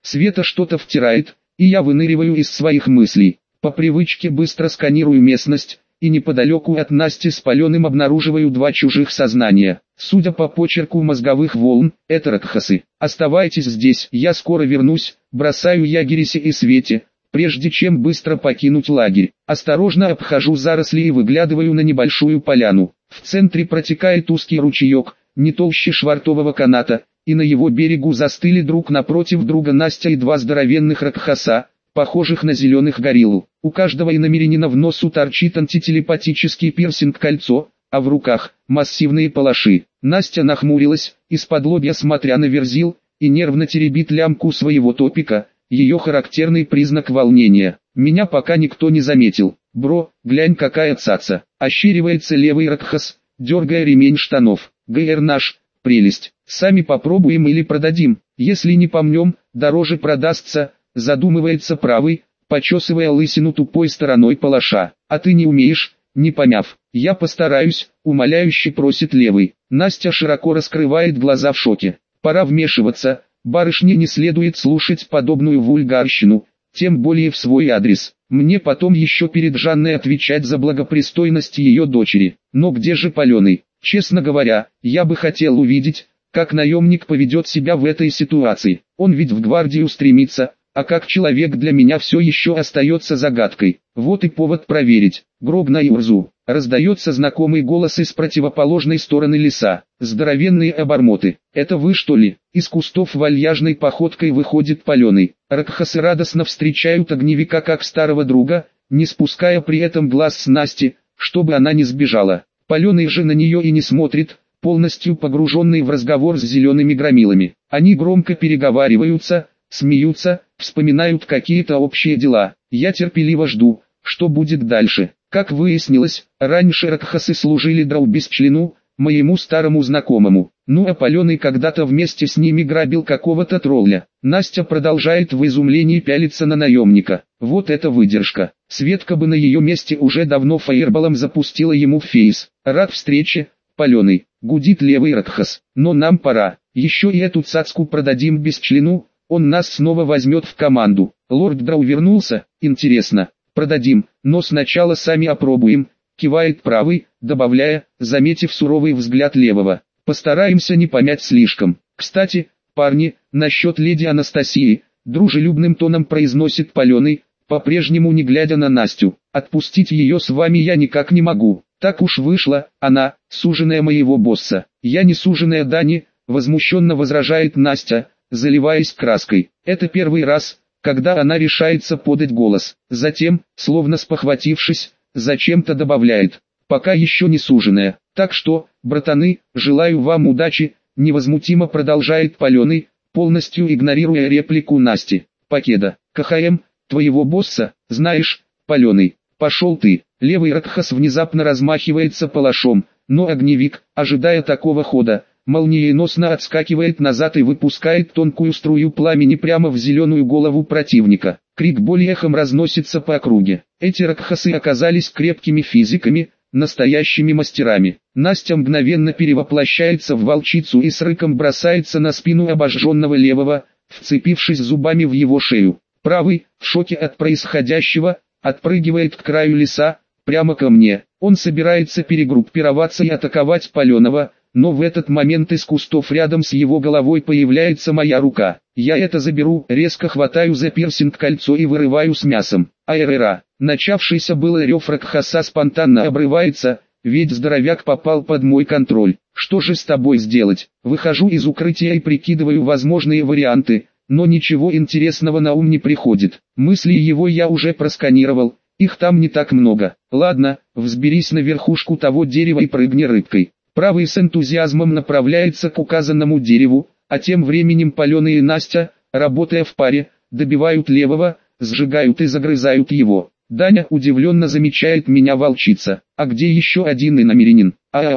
Света что-то втирает, и я выныриваю из своих мыслей. По привычке быстро сканирую местность, и неподалеку от Насти с Паленым обнаруживаю два чужих сознания. Судя по почерку мозговых волн, это Ракхасы. Оставайтесь здесь, я скоро вернусь, бросаю я Гирисе и Свете, прежде чем быстро покинуть лагерь. Осторожно обхожу заросли и выглядываю на небольшую поляну. В центре протекает узкий ручеек, не толще швартового каната, и на его берегу застыли друг напротив друга Настя и два здоровенных Ракхаса, похожих на зеленых гориллу. У каждого иномерянина в носу торчит антителепатический пирсинг-кольцо, а в руках массивные палаши. Настя нахмурилась, исподлобья смотря на Верзил, и нервно теребит лямку своего топика, ее характерный признак волнения. Меня пока никто не заметил. «Бро, глянь какая цаца!» Ощеривается левый Ракхас, дергая ремень штанов. «ГР наш, прелесть. Сами попробуем или продадим. Если не помнем, дороже продастся», задумывается правый, почесывая лысину тупой стороной палаша. «А ты не умеешь?» Не помяв. «Я постараюсь», умоляюще просит левый. Настя широко раскрывает глаза в шоке. Пора вмешиваться, барышне не следует слушать подобную вульгарщину, тем более в свой адрес. Мне потом еще перед Жанной отвечать за благопристойность ее дочери. Но где же Паленый? Честно говоря, я бы хотел увидеть, как наемник поведет себя в этой ситуации. Он ведь в гвардию стремится, а как человек для меня все еще остается загадкой. Вот и повод проверить. Гроб на Юрзу. Раздается знакомый голос из противоположной стороны леса. Здоровенные обормоты. Это вы что ли? Из кустов вальяжной походкой выходит Паленый. Ракхасы радостно встречают огневика как старого друга, не спуская при этом глаз с Насти, чтобы она не сбежала. Паленый же на нее и не смотрит, полностью погруженный в разговор с зелеными громилами. Они громко переговариваются, смеются, вспоминают какие-то общие дела. Я терпеливо жду, что будет дальше. Как выяснилось, раньше Ракхасы служили Драубисчлену, моему старому знакомому. Ну а Паленый когда-то вместе с ними грабил какого-то тролля. Настя продолжает в изумлении пялиться на наемника. Вот это выдержка. Светка бы на ее месте уже давно фаерболом запустила ему в фейс. Рад встрече, Паленый, гудит левый Ракхас. Но нам пора. Еще и эту цацку продадим Бесчлену, он нас снова возьмет в команду. Лорд Драу вернулся, интересно. Продадим, но сначала сами опробуем, кивает правый, добавляя, заметив суровый взгляд левого. Постараемся не помять слишком. Кстати, парни, насчет леди Анастасии, дружелюбным тоном произносит Паленый, по-прежнему не глядя на Настю. Отпустить ее с вами я никак не могу. Так уж вышло, она, суженая моего босса. Я не суженая Дани, возмущенно возражает Настя, заливаясь краской. Это первый раз, когда она решается подать голос. Затем, словно спохватившись, зачем-то добавляет: «Пока еще не суженая. Так что, братаны, желаю вам удачи», невозмутимо продолжает Паленый, полностью игнорируя реплику Насти. «Покеда, КХМ, твоего босса, знаешь, Паленый, пошел ты». Левый Ракхас внезапно размахивается палашом, но огневик, ожидая такого хода, молниеносно отскакивает назад и выпускает тонкую струю пламени прямо в зеленую голову противника. Крик боли эхом разносится по округе. Эти Ракхасы оказались крепкими физиками, настоящими мастерами. Настя мгновенно перевоплощается в волчицу и с рыком бросается на спину обожженного левого, вцепившись зубами в его шею. Правый, в шоке от происходящего, отпрыгивает к краю леса, прямо ко мне. Он собирается перегруппироваться и атаковать Паленого, но в этот момент из кустов рядом с его головой появляется моя рука. Я это заберу, резко хватаю за пирсинг кольцо и вырываю с мясом. Айрера. Начавшийся было рев Ракхаса спонтанно обрывается, ведь здоровяк попал под мой контроль. Что же с тобой сделать? Выхожу из укрытия и прикидываю возможные варианты, но ничего интересного на ум не приходит. Мысли его я уже просканировал, их там не так много. Ладно, взберись на верхушку того дерева и прыгни рыбкой. Правый с энтузиазмом направляется к указанному дереву, а тем временем Паленый и Настя, работая в паре, добивают левого, сжигают и загрызают его. Даня удивленно замечает меня волчица. А где еще один иномерянин?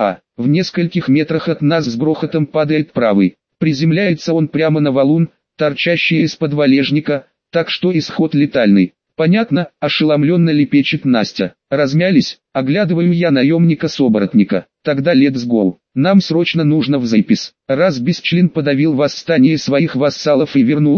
В нескольких метрах от нас с грохотом падает правый. Приземляется он прямо на валун, торчащий из-под валежника, так что исход летальный. Понятно, ошеломленно лепечет Настя. Размялись, оглядываю я наемника-соборотника. Тогда let's go. Нам срочно нужно в запись. Раз Бесчлен подавил восстание своих вассалов и вернулся,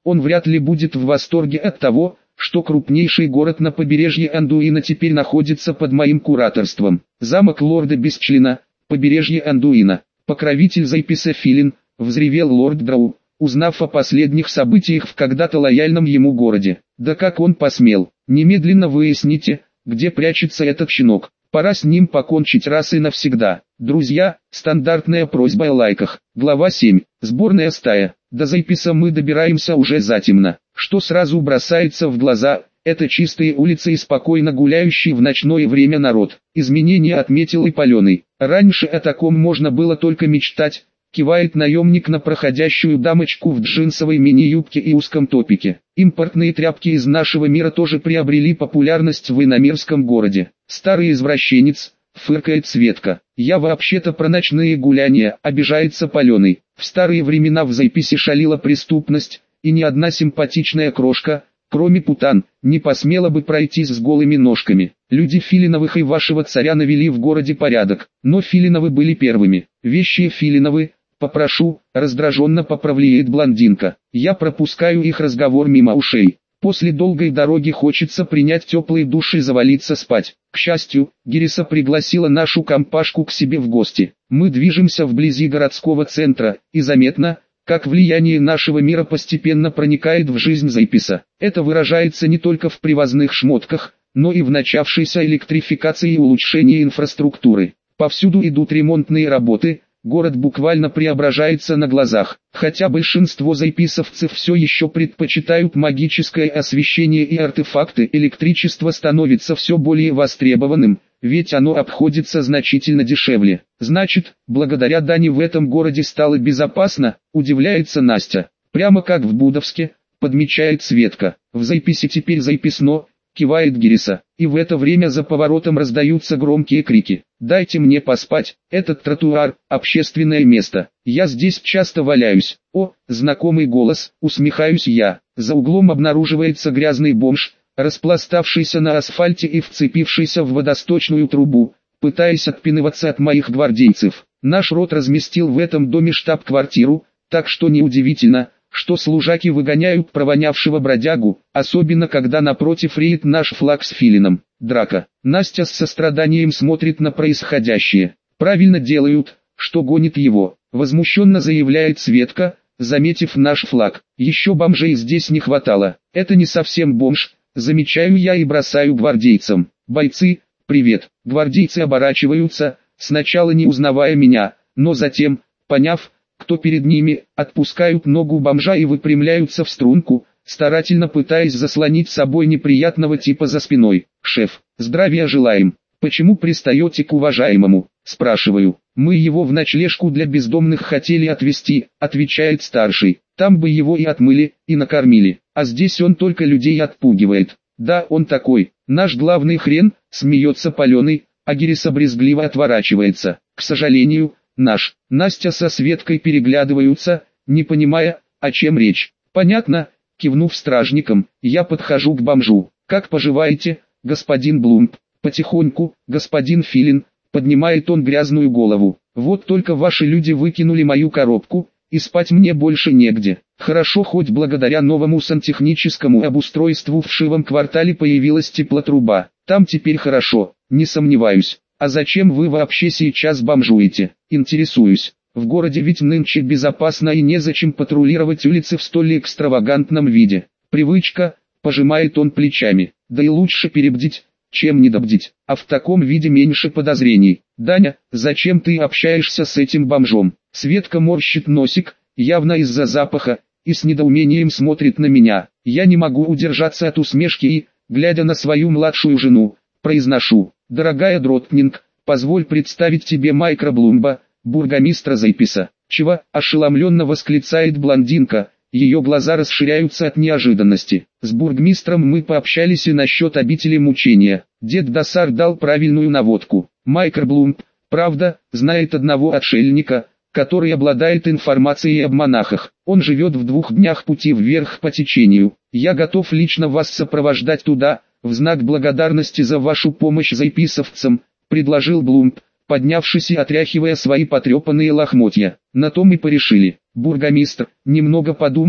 Он вряд ли будет в восторге от того, что крупнейший город на побережье Андуина теперь находится под моим кураторством. Замок лорда Бесчлена, побережье Андуина. Покровитель Зайписа Филин, взревел лорд Драу, узнав о последних событиях в когда-то лояльном ему городе. Да как он посмел? Немедленно выясните, где прячется этот щенок. Пора с ним покончить раз и навсегда. Друзья, стандартная просьба о лайках. Глава 7. Сборная стая. До Зайписа мы добираемся уже затемно. Что сразу бросается в глаза, это чистые улицы и спокойно гуляющий в ночное время народ. Изменения отметил и Паленый. Раньше о таком можно было только мечтать, кивает наемник на проходящую дамочку в джинсовой мини-юбке и узком топике. Импортные тряпки из нашего мира тоже приобрели популярность в иномирском городе. Старый извращенец, фыркает Светка. Я вообще-то про ночные гуляния, обижается Паленый. В старые времена в Зайписе шалила преступность, и ни одна симпатичная крошка, кроме путан, не посмела бы пройтись с голыми ножками. Люди Филиновых и вашего царя навели в городе порядок, но Филиновы были первыми. Вещие Филиновы, попрошу, раздраженно поправляет блондинка. Я пропускаю их разговор мимо ушей. После долгой дороги хочется принять теплый душ и завалиться спать. К счастью, Гириса пригласила нашу компашку к себе в гости. Мы движемся вблизи городского центра, и заметно, как влияние нашего мира постепенно проникает в жизнь Зайписа. Это выражается не только в привозных шмотках, но и в начавшейся электрификации и улучшении инфраструктуры. Повсюду идут ремонтные работы, город буквально преображается на глазах. Хотя большинство зайписовцев все еще предпочитают магическое освещение и артефакты, электричество становится все более востребованным, ведь оно обходится значительно дешевле. Значит, благодаря Дане в этом городе стало безопасно, удивляется Настя. Прямо как в Будовске, подмечает Светка. В Зайписе теперь Зайписно, кивает Гириса. И в это время за поворотом раздаются громкие крики. Дайте мне поспать, этот тротуар, общественное место. Я здесь часто валяюсь. О, знакомый голос, усмехаюсь я. За углом обнаруживается грязный бомж, распластавшийся на асфальте и вцепившийся в водосточную трубу, пытаясь отпинываться от моих гвардейцев. Наш род разместил в этом доме штаб-квартиру, так что неудивительно, что служаки выгоняют провонявшего бродягу, особенно когда напротив реет наш флаг с филином. Драка. Настя с состраданием смотрит на происходящее. Правильно делают, что гонит его, возмущенно заявляет Светка, заметив наш флаг. Еще бомжей здесь не хватало. Это не совсем бомж, замечаю я и бросаю гвардейцам. Бойцы, привет. Гвардейцы оборачиваются, сначала не узнавая меня, но затем, поняв, кто перед ними, отпускают ногу бомжа и выпрямляются в струнку, старательно пытаясь заслонить собой неприятного типа за спиной. «Шеф, здравия желаем. Почему пристаете к уважаемому?» – спрашиваю. «Мы его в ночлежку для бездомных хотели отвезти», – отвечает старший. «Там бы его и отмыли, и накормили, а здесь он только людей отпугивает». «Да, он такой, наш главный хрен», – смеется Паленый, а Гириса брезгливо отворачивается. «К сожалению, наш». Настя со Светкой переглядываются, не понимая, о чем речь. «Понятно», — кивнув стражником, я подхожу к бомжу. «Как поживаете, господин Блумп?» «Потихоньку, господин Филин», — поднимает он грязную голову. «Вот только ваши люди выкинули мою коробку, и спать мне больше негде. Хорошо, хоть благодаря новому сантехническому обустройству в Шивом квартале появилась теплотруба. Там теперь хорошо, не сомневаюсь. А зачем вы вообще сейчас бомжуете?» «Интересуюсь. В городе ведь нынче безопасно и незачем патрулировать улицы в столь экстравагантном виде. Привычка», — пожимает он плечами. «Да и лучше перебдить, чем недобдить. А в таком виде меньше подозрений. Даня, зачем ты общаешься с этим бомжом?» Светка морщит носик, явно из-за запаха, и с недоумением смотрит на меня. Я не могу удержаться от усмешки и, глядя на свою младшую жену, произношу: «Дорогая Дротнинг, позволь представить тебе Майкра Блумба, бургомистра Зайписа». «Чего?» – ошеломленно восклицает блондинка, ее глаза расширяются от неожиданности. «С бургмистром мы пообщались и насчет обители мучения. Дед Досар дал правильную наводку. Майкр Блумб, правда, знает одного отшельника, который обладает информацией об монахах. Он живет в 2 днях пути вверх по течению. Я готов лично вас сопровождать туда, в знак благодарности за вашу помощь зайписовцам», — предложил Блумб, поднявшись и отряхивая свои потрепанные лохмотья. «На том и порешили». Бургомистр, немного подумав,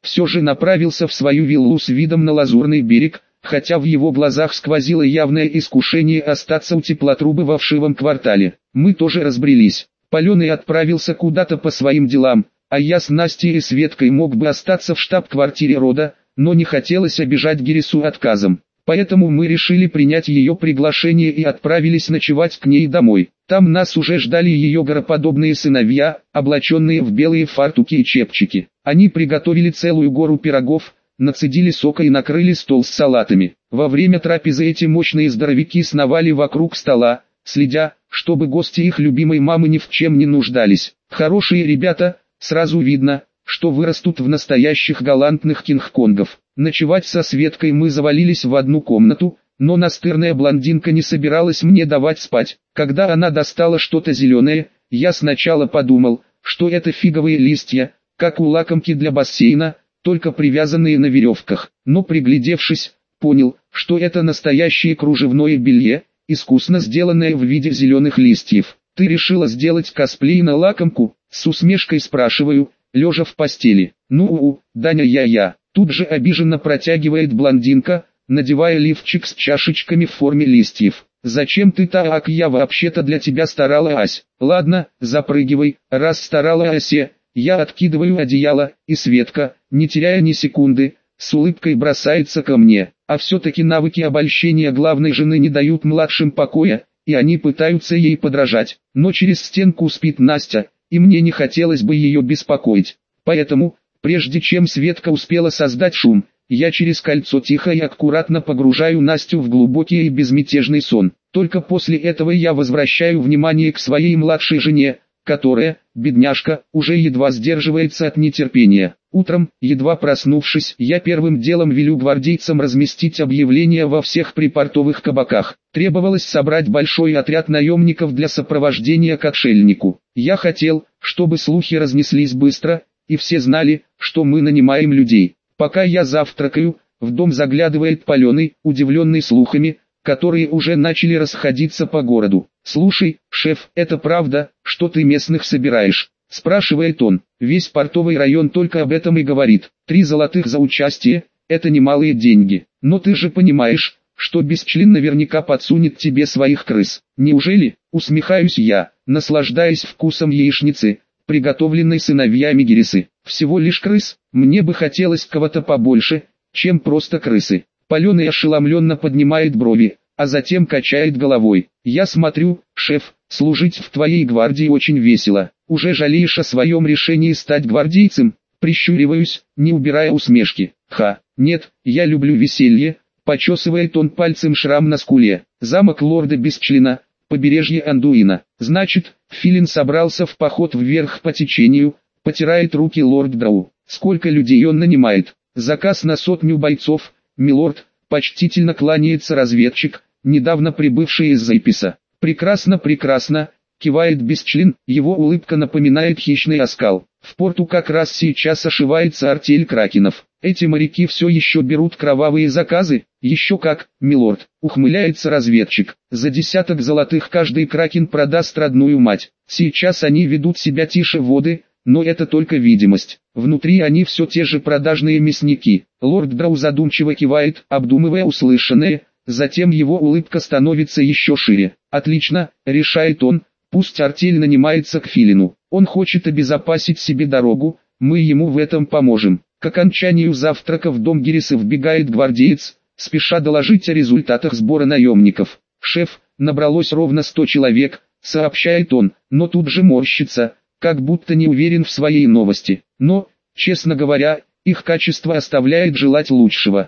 все же направился в свою виллу с видом на Лазурный берег, хотя в его глазах сквозило явное искушение остаться у теплотрубы во вшивом квартале. Мы тоже разбрелись. Паленый отправился куда-то по своим делам, а я с Настей и Светкой мог бы остаться в штаб-квартире рода, но не хотелось обижать Гересу отказом. Поэтому мы решили принять ее приглашение и отправились ночевать к ней домой. Там нас уже ждали ее гороподобные сыновья, облаченные в белые фартуки и чепчики. Они приготовили целую гору пирогов, нацедили сока и накрыли стол с салатами. Во время трапезы эти мощные здоровяки сновали вокруг стола, следя, чтобы гости их любимой мамы ни в чем не нуждались. Хорошие ребята, сразу видно, что вырастут в настоящих галантных кинг-конгов. Ночевать со Светкой мы завалились в одну комнату, но настырная блондинка не собиралась мне давать спать. Когда она достала что-то зеленое, я сначала подумал, что это фиговые листья, как у лакомки для бассейна, только привязанные на веревках. Но приглядевшись, понял, что это настоящее кружевное белье, искусно сделанное в виде зеленых листьев. «Ты решила сделать косплей на лакомку?» — с усмешкой спрашиваю, лежа в постели. «Ну, Даня, я». Тут же обиженно протягивает блондинка, надевая лифчик с чашечками в форме листьев. «Зачем ты так? Я вообще-то для тебя старала, Ась». «Ладно, запрыгивай, раз старала Асе». Я откидываю одеяло, и Светка, не теряя ни секунды, с улыбкой бросается ко мне. А все-таки навыки обольщения главной жены не дают младшим покоя, и они пытаются ей подражать. Но через стенку спит Настя, и мне не хотелось бы ее беспокоить. Поэтому, прежде чем Светка успела создать шум, я через кольцо тихо и аккуратно погружаю Настю в глубокий и безмятежный сон. Только после этого я возвращаю внимание к своей младшей жене, которая, бедняжка, уже едва сдерживается от нетерпения. Утром, едва проснувшись, я первым делом велю гвардейцам разместить объявления во всех припортовых кабаках. Требовалось собрать большой отряд наемников для сопровождения к отшельнику. Я хотел, чтобы слухи разнеслись быстро, и все знали, что мы нанимаем людей. Пока я завтракаю, в дом заглядывает Паленый, удивленный слухами, которые уже начали расходиться по городу. «Слушай, шеф, это правда, что ты местных собираешь?» — спрашивает он. Весь портовый район только об этом и говорит. 3 золотых за участие — это немалые деньги. Но ты же понимаешь, что Бесчлен наверняка подсунет тебе своих крыс. Неужели? Усмехаюсь я, наслаждаясь вкусом яичницы, приготовленной сыновьями Гересы. Всего лишь крыс? Мне бы хотелось кого-то побольше, чем просто крысы. Паленый ошеломленно поднимает брови, а затем качает головой. «Я смотрю, шеф, служить в твоей гвардии очень весело. Уже жалеешь о своем решении стать гвардейцем?» Прищуриваюсь, не убирая усмешки. Нет, я люблю веселье», — почесывает он пальцем шрам на скуле. «Замок лорда Бесчлена, побережье Андуина. Значит, Филин собрался в поход вверх по течению», — потирает руки лорд Драу. «Сколько людей он нанимает?» «Заказ на 100 бойцов, милорд», — почтительно кланяется разведчик, недавно прибывший из Зайписа. «Прекрасно, прекрасно», — кивает Бесчлен, его улыбка напоминает хищный оскал. «В порту как раз сейчас ошивается артель кракенов. Эти моряки все еще берут кровавые заказы?» «Еще как, милорд», — ухмыляется разведчик. «За 10 золотых каждый кракен продаст родную мать. Сейчас они ведут себя тише воды, но это только видимость. Внутри они все те же продажные мясники». Лорд Драу задумчиво кивает, обдумывая услышанное, затем его улыбка становится еще шире. «Отлично», — решает он, — «пусть артель нанимается к Филину. Он хочет обезопасить себе дорогу, мы ему в этом поможем». К окончанию завтрака в дом Гересы вбегает гвардеец, спеша доложить о результатах сбора наемников. «Шеф, набралось ровно 100 человек», — сообщает он, но тут же морщится, как будто не уверен в своей новости. Но, честно говоря, их качество оставляет желать лучшего.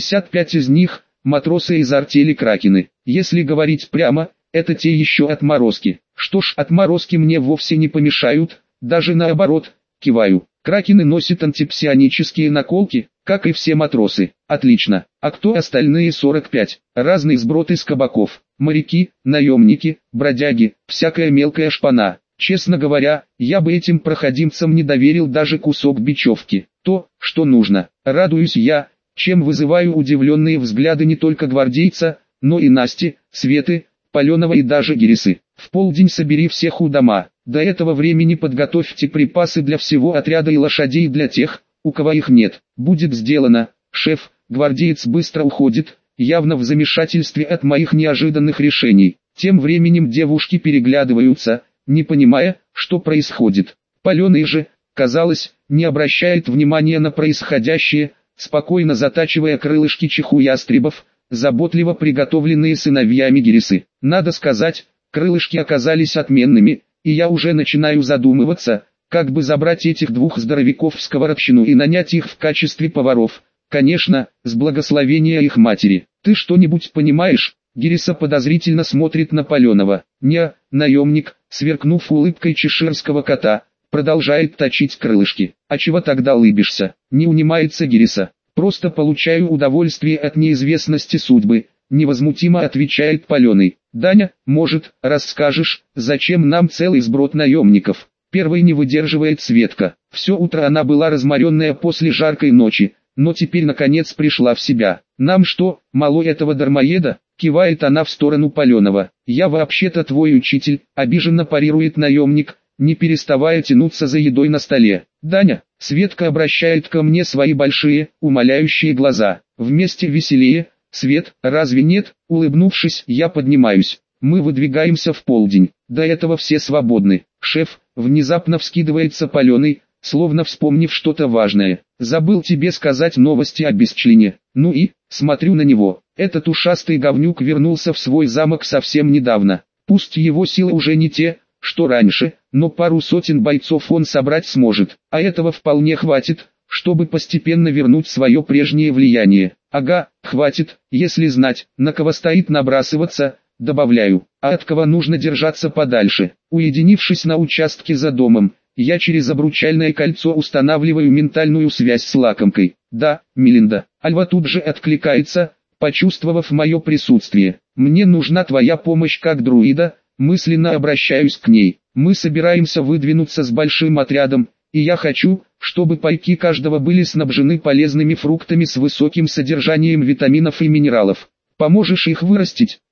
55 из них — матросы из артели Кракены. Если говорить прямо, это те еще отморозки. Что ж, отморозки мне вовсе не помешают, даже наоборот, киваю. Кракены носят антипсионические наколки, как и все матросы. Отлично. А кто остальные 45? Разный сброд из кабаков. Моряки, наемники, бродяги, всякая мелкая шпана. Честно говоря, я бы этим проходимцам не доверил даже кусок бечевки. То, что нужно. Радуюсь я, чем вызываю удивленные взгляды не только гвардейца, но и Насти, Светы, Паленова и даже Гересы. В полдень собери всех у дома. До этого времени подготовьте припасы для всего отряда и лошадей для тех, у кого их нет. Будет сделано, шеф. Гвардеец быстро уходит, явно в замешательстве от моих неожиданных решений. Тем временем девушки переглядываются, не понимая, что происходит. Паленый же, казалось, не обращает внимания на происходящее, спокойно затачивая крылышки чеху ястребов, заботливо приготовленные сыновьями Гирисы. Надо сказать, крылышки оказались отменными, и я уже начинаю задумываться, как бы забрать этих двух здоровяков в сковородщину и нанять их в качестве поваров. Конечно, с благословения их матери. Ты что-нибудь понимаешь? Гириса подозрительно смотрит на Паленова. Не, наемник, сверкнув улыбкой чеширского кота, продолжает точить крылышки. А чего тогда улыбишься? Не унимается Гириса. Просто получаю удовольствие от неизвестности судьбы, невозмутимо отвечает Паленый. Даня, может, расскажешь, зачем нам целый сброд наемников? Первой не выдерживает Светка. Все утро она была разморенная после жаркой ночи, но теперь наконец пришла в себя. Нам что, мало этого дармоеда? Кивает она в сторону Паленова. Я вообще-то твой учитель, обиженно парирует наемник, не переставая тянуться за едой на столе. Даня, Светка обращает ко мне свои большие, умоляющие глаза. Вместе веселее, Свет, разве нет? Улыбнувшись, я поднимаюсь. Мы выдвигаемся в полдень. До этого все свободны. Шеф, внезапно вскидывается Паленый, словно вспомнив что-то важное. Забыл тебе сказать новости о Бесчлене. Ну и, смотрю на него. Этот ушастый говнюк вернулся в свой замок совсем недавно. Пусть его силы уже не те, что раньше, но пару сотен бойцов он собрать сможет. А этого вполне хватит, чтобы постепенно вернуть свое прежнее влияние. Ага, хватит, если знать, на кого стоит набрасываться, добавляю, а от кого нужно держаться подальше. Уединившись на участке за домом, я через обручальное кольцо устанавливаю ментальную связь с лакомкой. Да, Мелинда. Альва тут же откликается, почувствовав мое присутствие. Мне нужна твоя помощь как друида, мысленно обращаюсь к ней. Мы собираемся выдвинуться с большим отрядом, и я хочу, чтобы пайки каждого были снабжены полезными фруктами с высоким содержанием витаминов и минералов. Поможешь их вырастить?